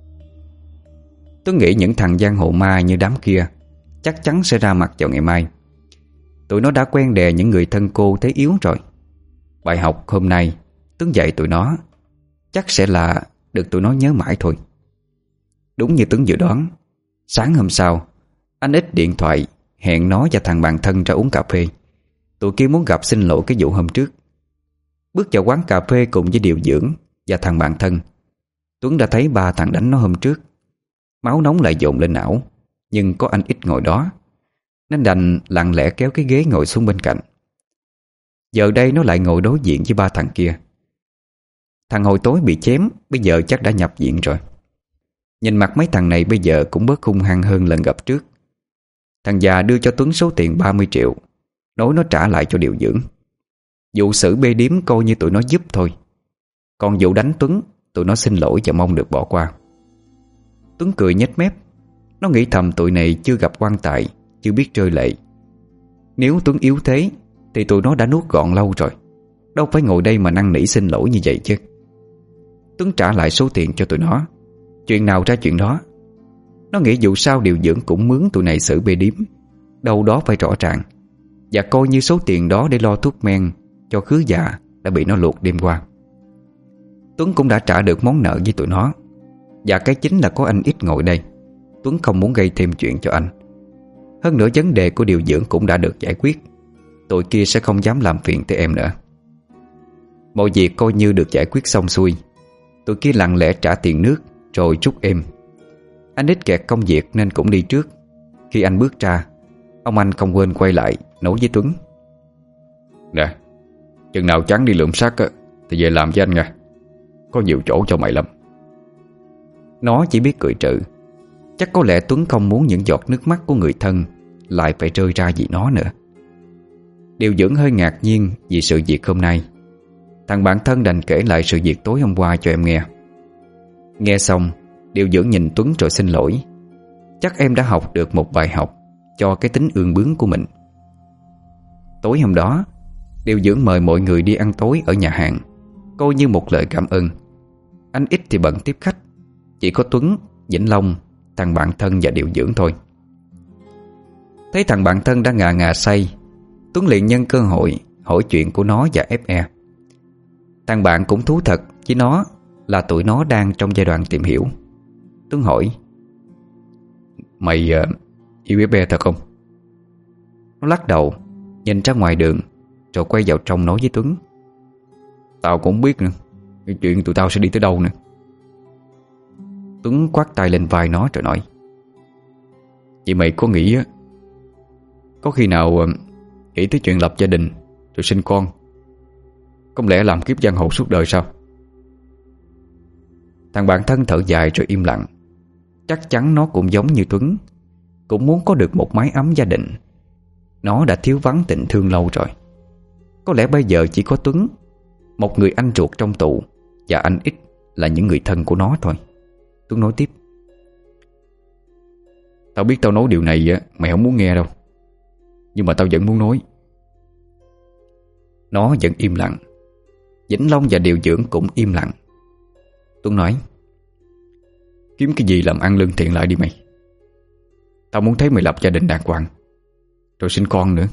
Tôi nghĩ những thằng giang hồ ma như đám kia chắc chắn sẽ ra mặt vào ngày mai. Tụi nó đã quen đè những người thân cô thấy yếu rồi. Bài học hôm nay Tuấn dạy tụi nó chắc sẽ là được tụi nó nhớ mãi thôi. Đúng như Tuấn dự đoán, sáng hôm sau anh Ích điện thoại hẹn nó và thằng bạn thân ra uống cà phê. Tụi kia muốn gặp xin lỗi cái vụ hôm trước. Bước vào quán cà phê cùng với điều dưỡng và thằng bạn thân, Tuấn đã thấy ba thằng đánh nó hôm trước. Máu nóng lại dồn lên não, nhưng có anh Ích ngồi đó nên đành lặng lẽ kéo cái ghế ngồi xuống bên cạnh. Giờ đây nó lại ngồi đối diện với ba thằng kia. Thằng hồi tối bị chém bây giờ chắc đã nhập viện rồi. Nhìn mặt mấy thằng này bây giờ cũng bớt hung hăng hơn lần gặp trước. Thằng già đưa cho Tuấn số tiền 30 triệu, nói nó trả lại cho điều dưỡng. Vụ xử bê điếm coi như tụi nó giúp thôi. Còn vụ đánh Tuấn, tụi nó xin lỗi và mong được bỏ qua. Tuấn cười nhếch mép. Nó nghĩ thầm tụi này chưa gặp quan tài, chưa biết rơi lệ. Nếu Tuấn yếu thế thì tụi nó đã nuốt gọn lâu rồi, đâu phải ngồi đây mà năn nỉ xin lỗi như vậy chứ. Tuấn trả lại số tiền cho tụi nó. Chuyện nào ra chuyện đó. Nó nghĩ dù sao điều dưỡng cũng mướn tụi này xử bê điếm, đâu đó phải rõ ràng. Và coi như số tiền đó để lo thuốc men cho khứ già đã bị nó luộc đêm qua. Tuấn cũng đã trả được món nợ với tụi nó. Và cái chính là có anh Ít ngồi đây. Tuấn không muốn gây thêm chuyện cho anh. Hơn nữa vấn đề của điều dưỡng cũng đã được giải quyết. Tụi kia sẽ không dám làm phiền tới em nữa. Mọi việc coi như được giải quyết xong xuôi. Tụi kia lặng lẽ trả tiền nước rồi rút êm. Anh Ít kẹt công việc nên cũng đi trước. Khi anh bước ra, ông anh không quên quay lại nói với Tuấn: Nè, chừng nào chán đi lượm xác thì về làm với anh nha. Có nhiều chỗ cho mày lắm. Nó chỉ biết cười trừ. Chắc có lẽ Tuấn không muốn những giọt nước mắt của người thân lại phải rơi ra vì nó nữa. Điều dưỡng hơi ngạc nhiên vì sự việc hôm nay. Thằng bạn thân đành kể lại sự việc tối hôm qua cho em nghe. Nghe xong, điều dưỡng nhìn Tuấn rồi xin lỗi. Chắc em đã học được một bài học cho cái tính ương bướng của mình. Tối hôm đó, điều dưỡng mời mọi người đi ăn tối ở nhà hàng, coi như một lời cảm ơn. Anh Ít thì bận tiếp khách. Chỉ có Tuấn, Vĩnh Long, thằng bạn thân và điều dưỡng thôi. Thấy thằng bạn thân đã ngà ngà say, Tuấn liền nhân cơ hội hỏi chuyện của nó và FE. Thằng bạn cũng thú thật với nó là tụi nó đang trong giai đoạn tìm hiểu. Tuấn hỏi: Mày yêu FE thật không? Nó lắc đầu, nhìn ra ngoài đường, rồi quay vào trong nói với Tuấn: Tao cũng không biết nữa, cái chuyện tụi tao sẽ đi tới đâu nữa. Tuấn quát tay lên vai nó rồi nói: Vậy mày có nghĩ có khi nào nghĩ tới chuyện lập gia đình rồi sinh con, không lẽ làm kiếp giang hồ suốt đời sao? Thằng bạn thân thở dài rồi im lặng. Chắc chắn nó cũng giống như Tuấn, cũng muốn có được một mái ấm gia đình. Nó đã thiếu vắng tình thương lâu rồi. Có lẽ bây giờ chỉ có Tuấn, một người anh ruột trong tù, và anh Ít là những người thân của nó thôi. Tuấn nói tiếp: Tao biết tao nói điều này mày không muốn nghe đâu, nhưng mà tao vẫn muốn nói. Nó vẫn im lặng. Vĩnh Long và điều dưỡng cũng im lặng. Tuấn nói: Kiếm cái gì làm ăn lương thiện lại đi mày. Tao muốn thấy mày lập gia đình đàng hoàng, rồi sinh con nữa.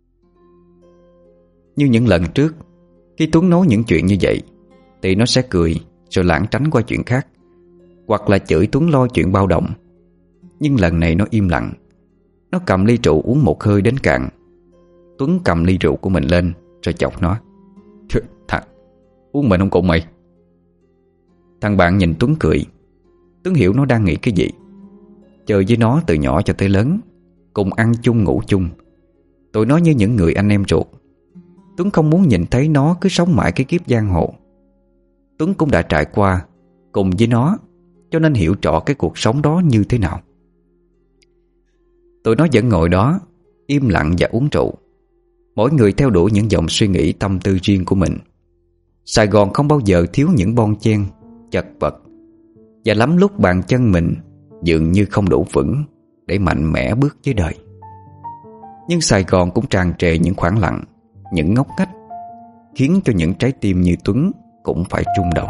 Như những lần trước, khi Tuấn nói những chuyện như vậy thì nó sẽ cười rồi lảng tránh qua chuyện khác, hoặc là chửi Tuấn lo chuyện bao đồng. Nhưng lần này nó im lặng. Nó cầm ly rượu uống một hơi đến cạn. Tuấn cầm ly rượu của mình lên rồi chọc nó: Thằng uống mình không cùng mày. Thằng bạn nhìn Tuấn cười. Tuấn hiểu nó đang nghĩ cái gì. Chơi với nó từ nhỏ cho tới lớn, cùng ăn chung ngủ chung. Tụi nó như những người anh em ruột. Tuấn không muốn nhìn thấy nó cứ sống mãi cái kiếp giang hồ. Tuấn cũng đã trải qua cùng với nó, cho nên hiểu rõ cái cuộc sống đó như thế nào. Tụi nó vẫn ngồi đó im lặng và uống rượu. Mỗi người theo đuổi những dòng suy nghĩ tâm tư riêng của mình. Sài Gòn không bao giờ thiếu những bon chen, chật vật. Và lắm lúc bàn chân mình dường như không đủ vững để mạnh mẽ bước với đời. Nhưng Sài Gòn cũng tràn trề những khoảng lặng, những ngóc ngách, khiến cho những trái tim như Tuấn cũng phải rung động.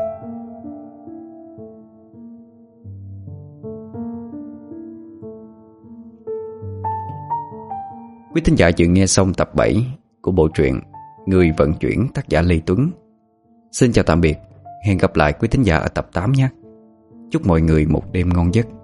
Quý thính giả vừa nghe xong tập 7 của bộ truyện Người vận chuyển, tác giả Lê Tuấn. Xin chào tạm biệt, hẹn gặp lại quý thính giả ở tập 8 nhé. Chúc mọi người một đêm ngon giấc.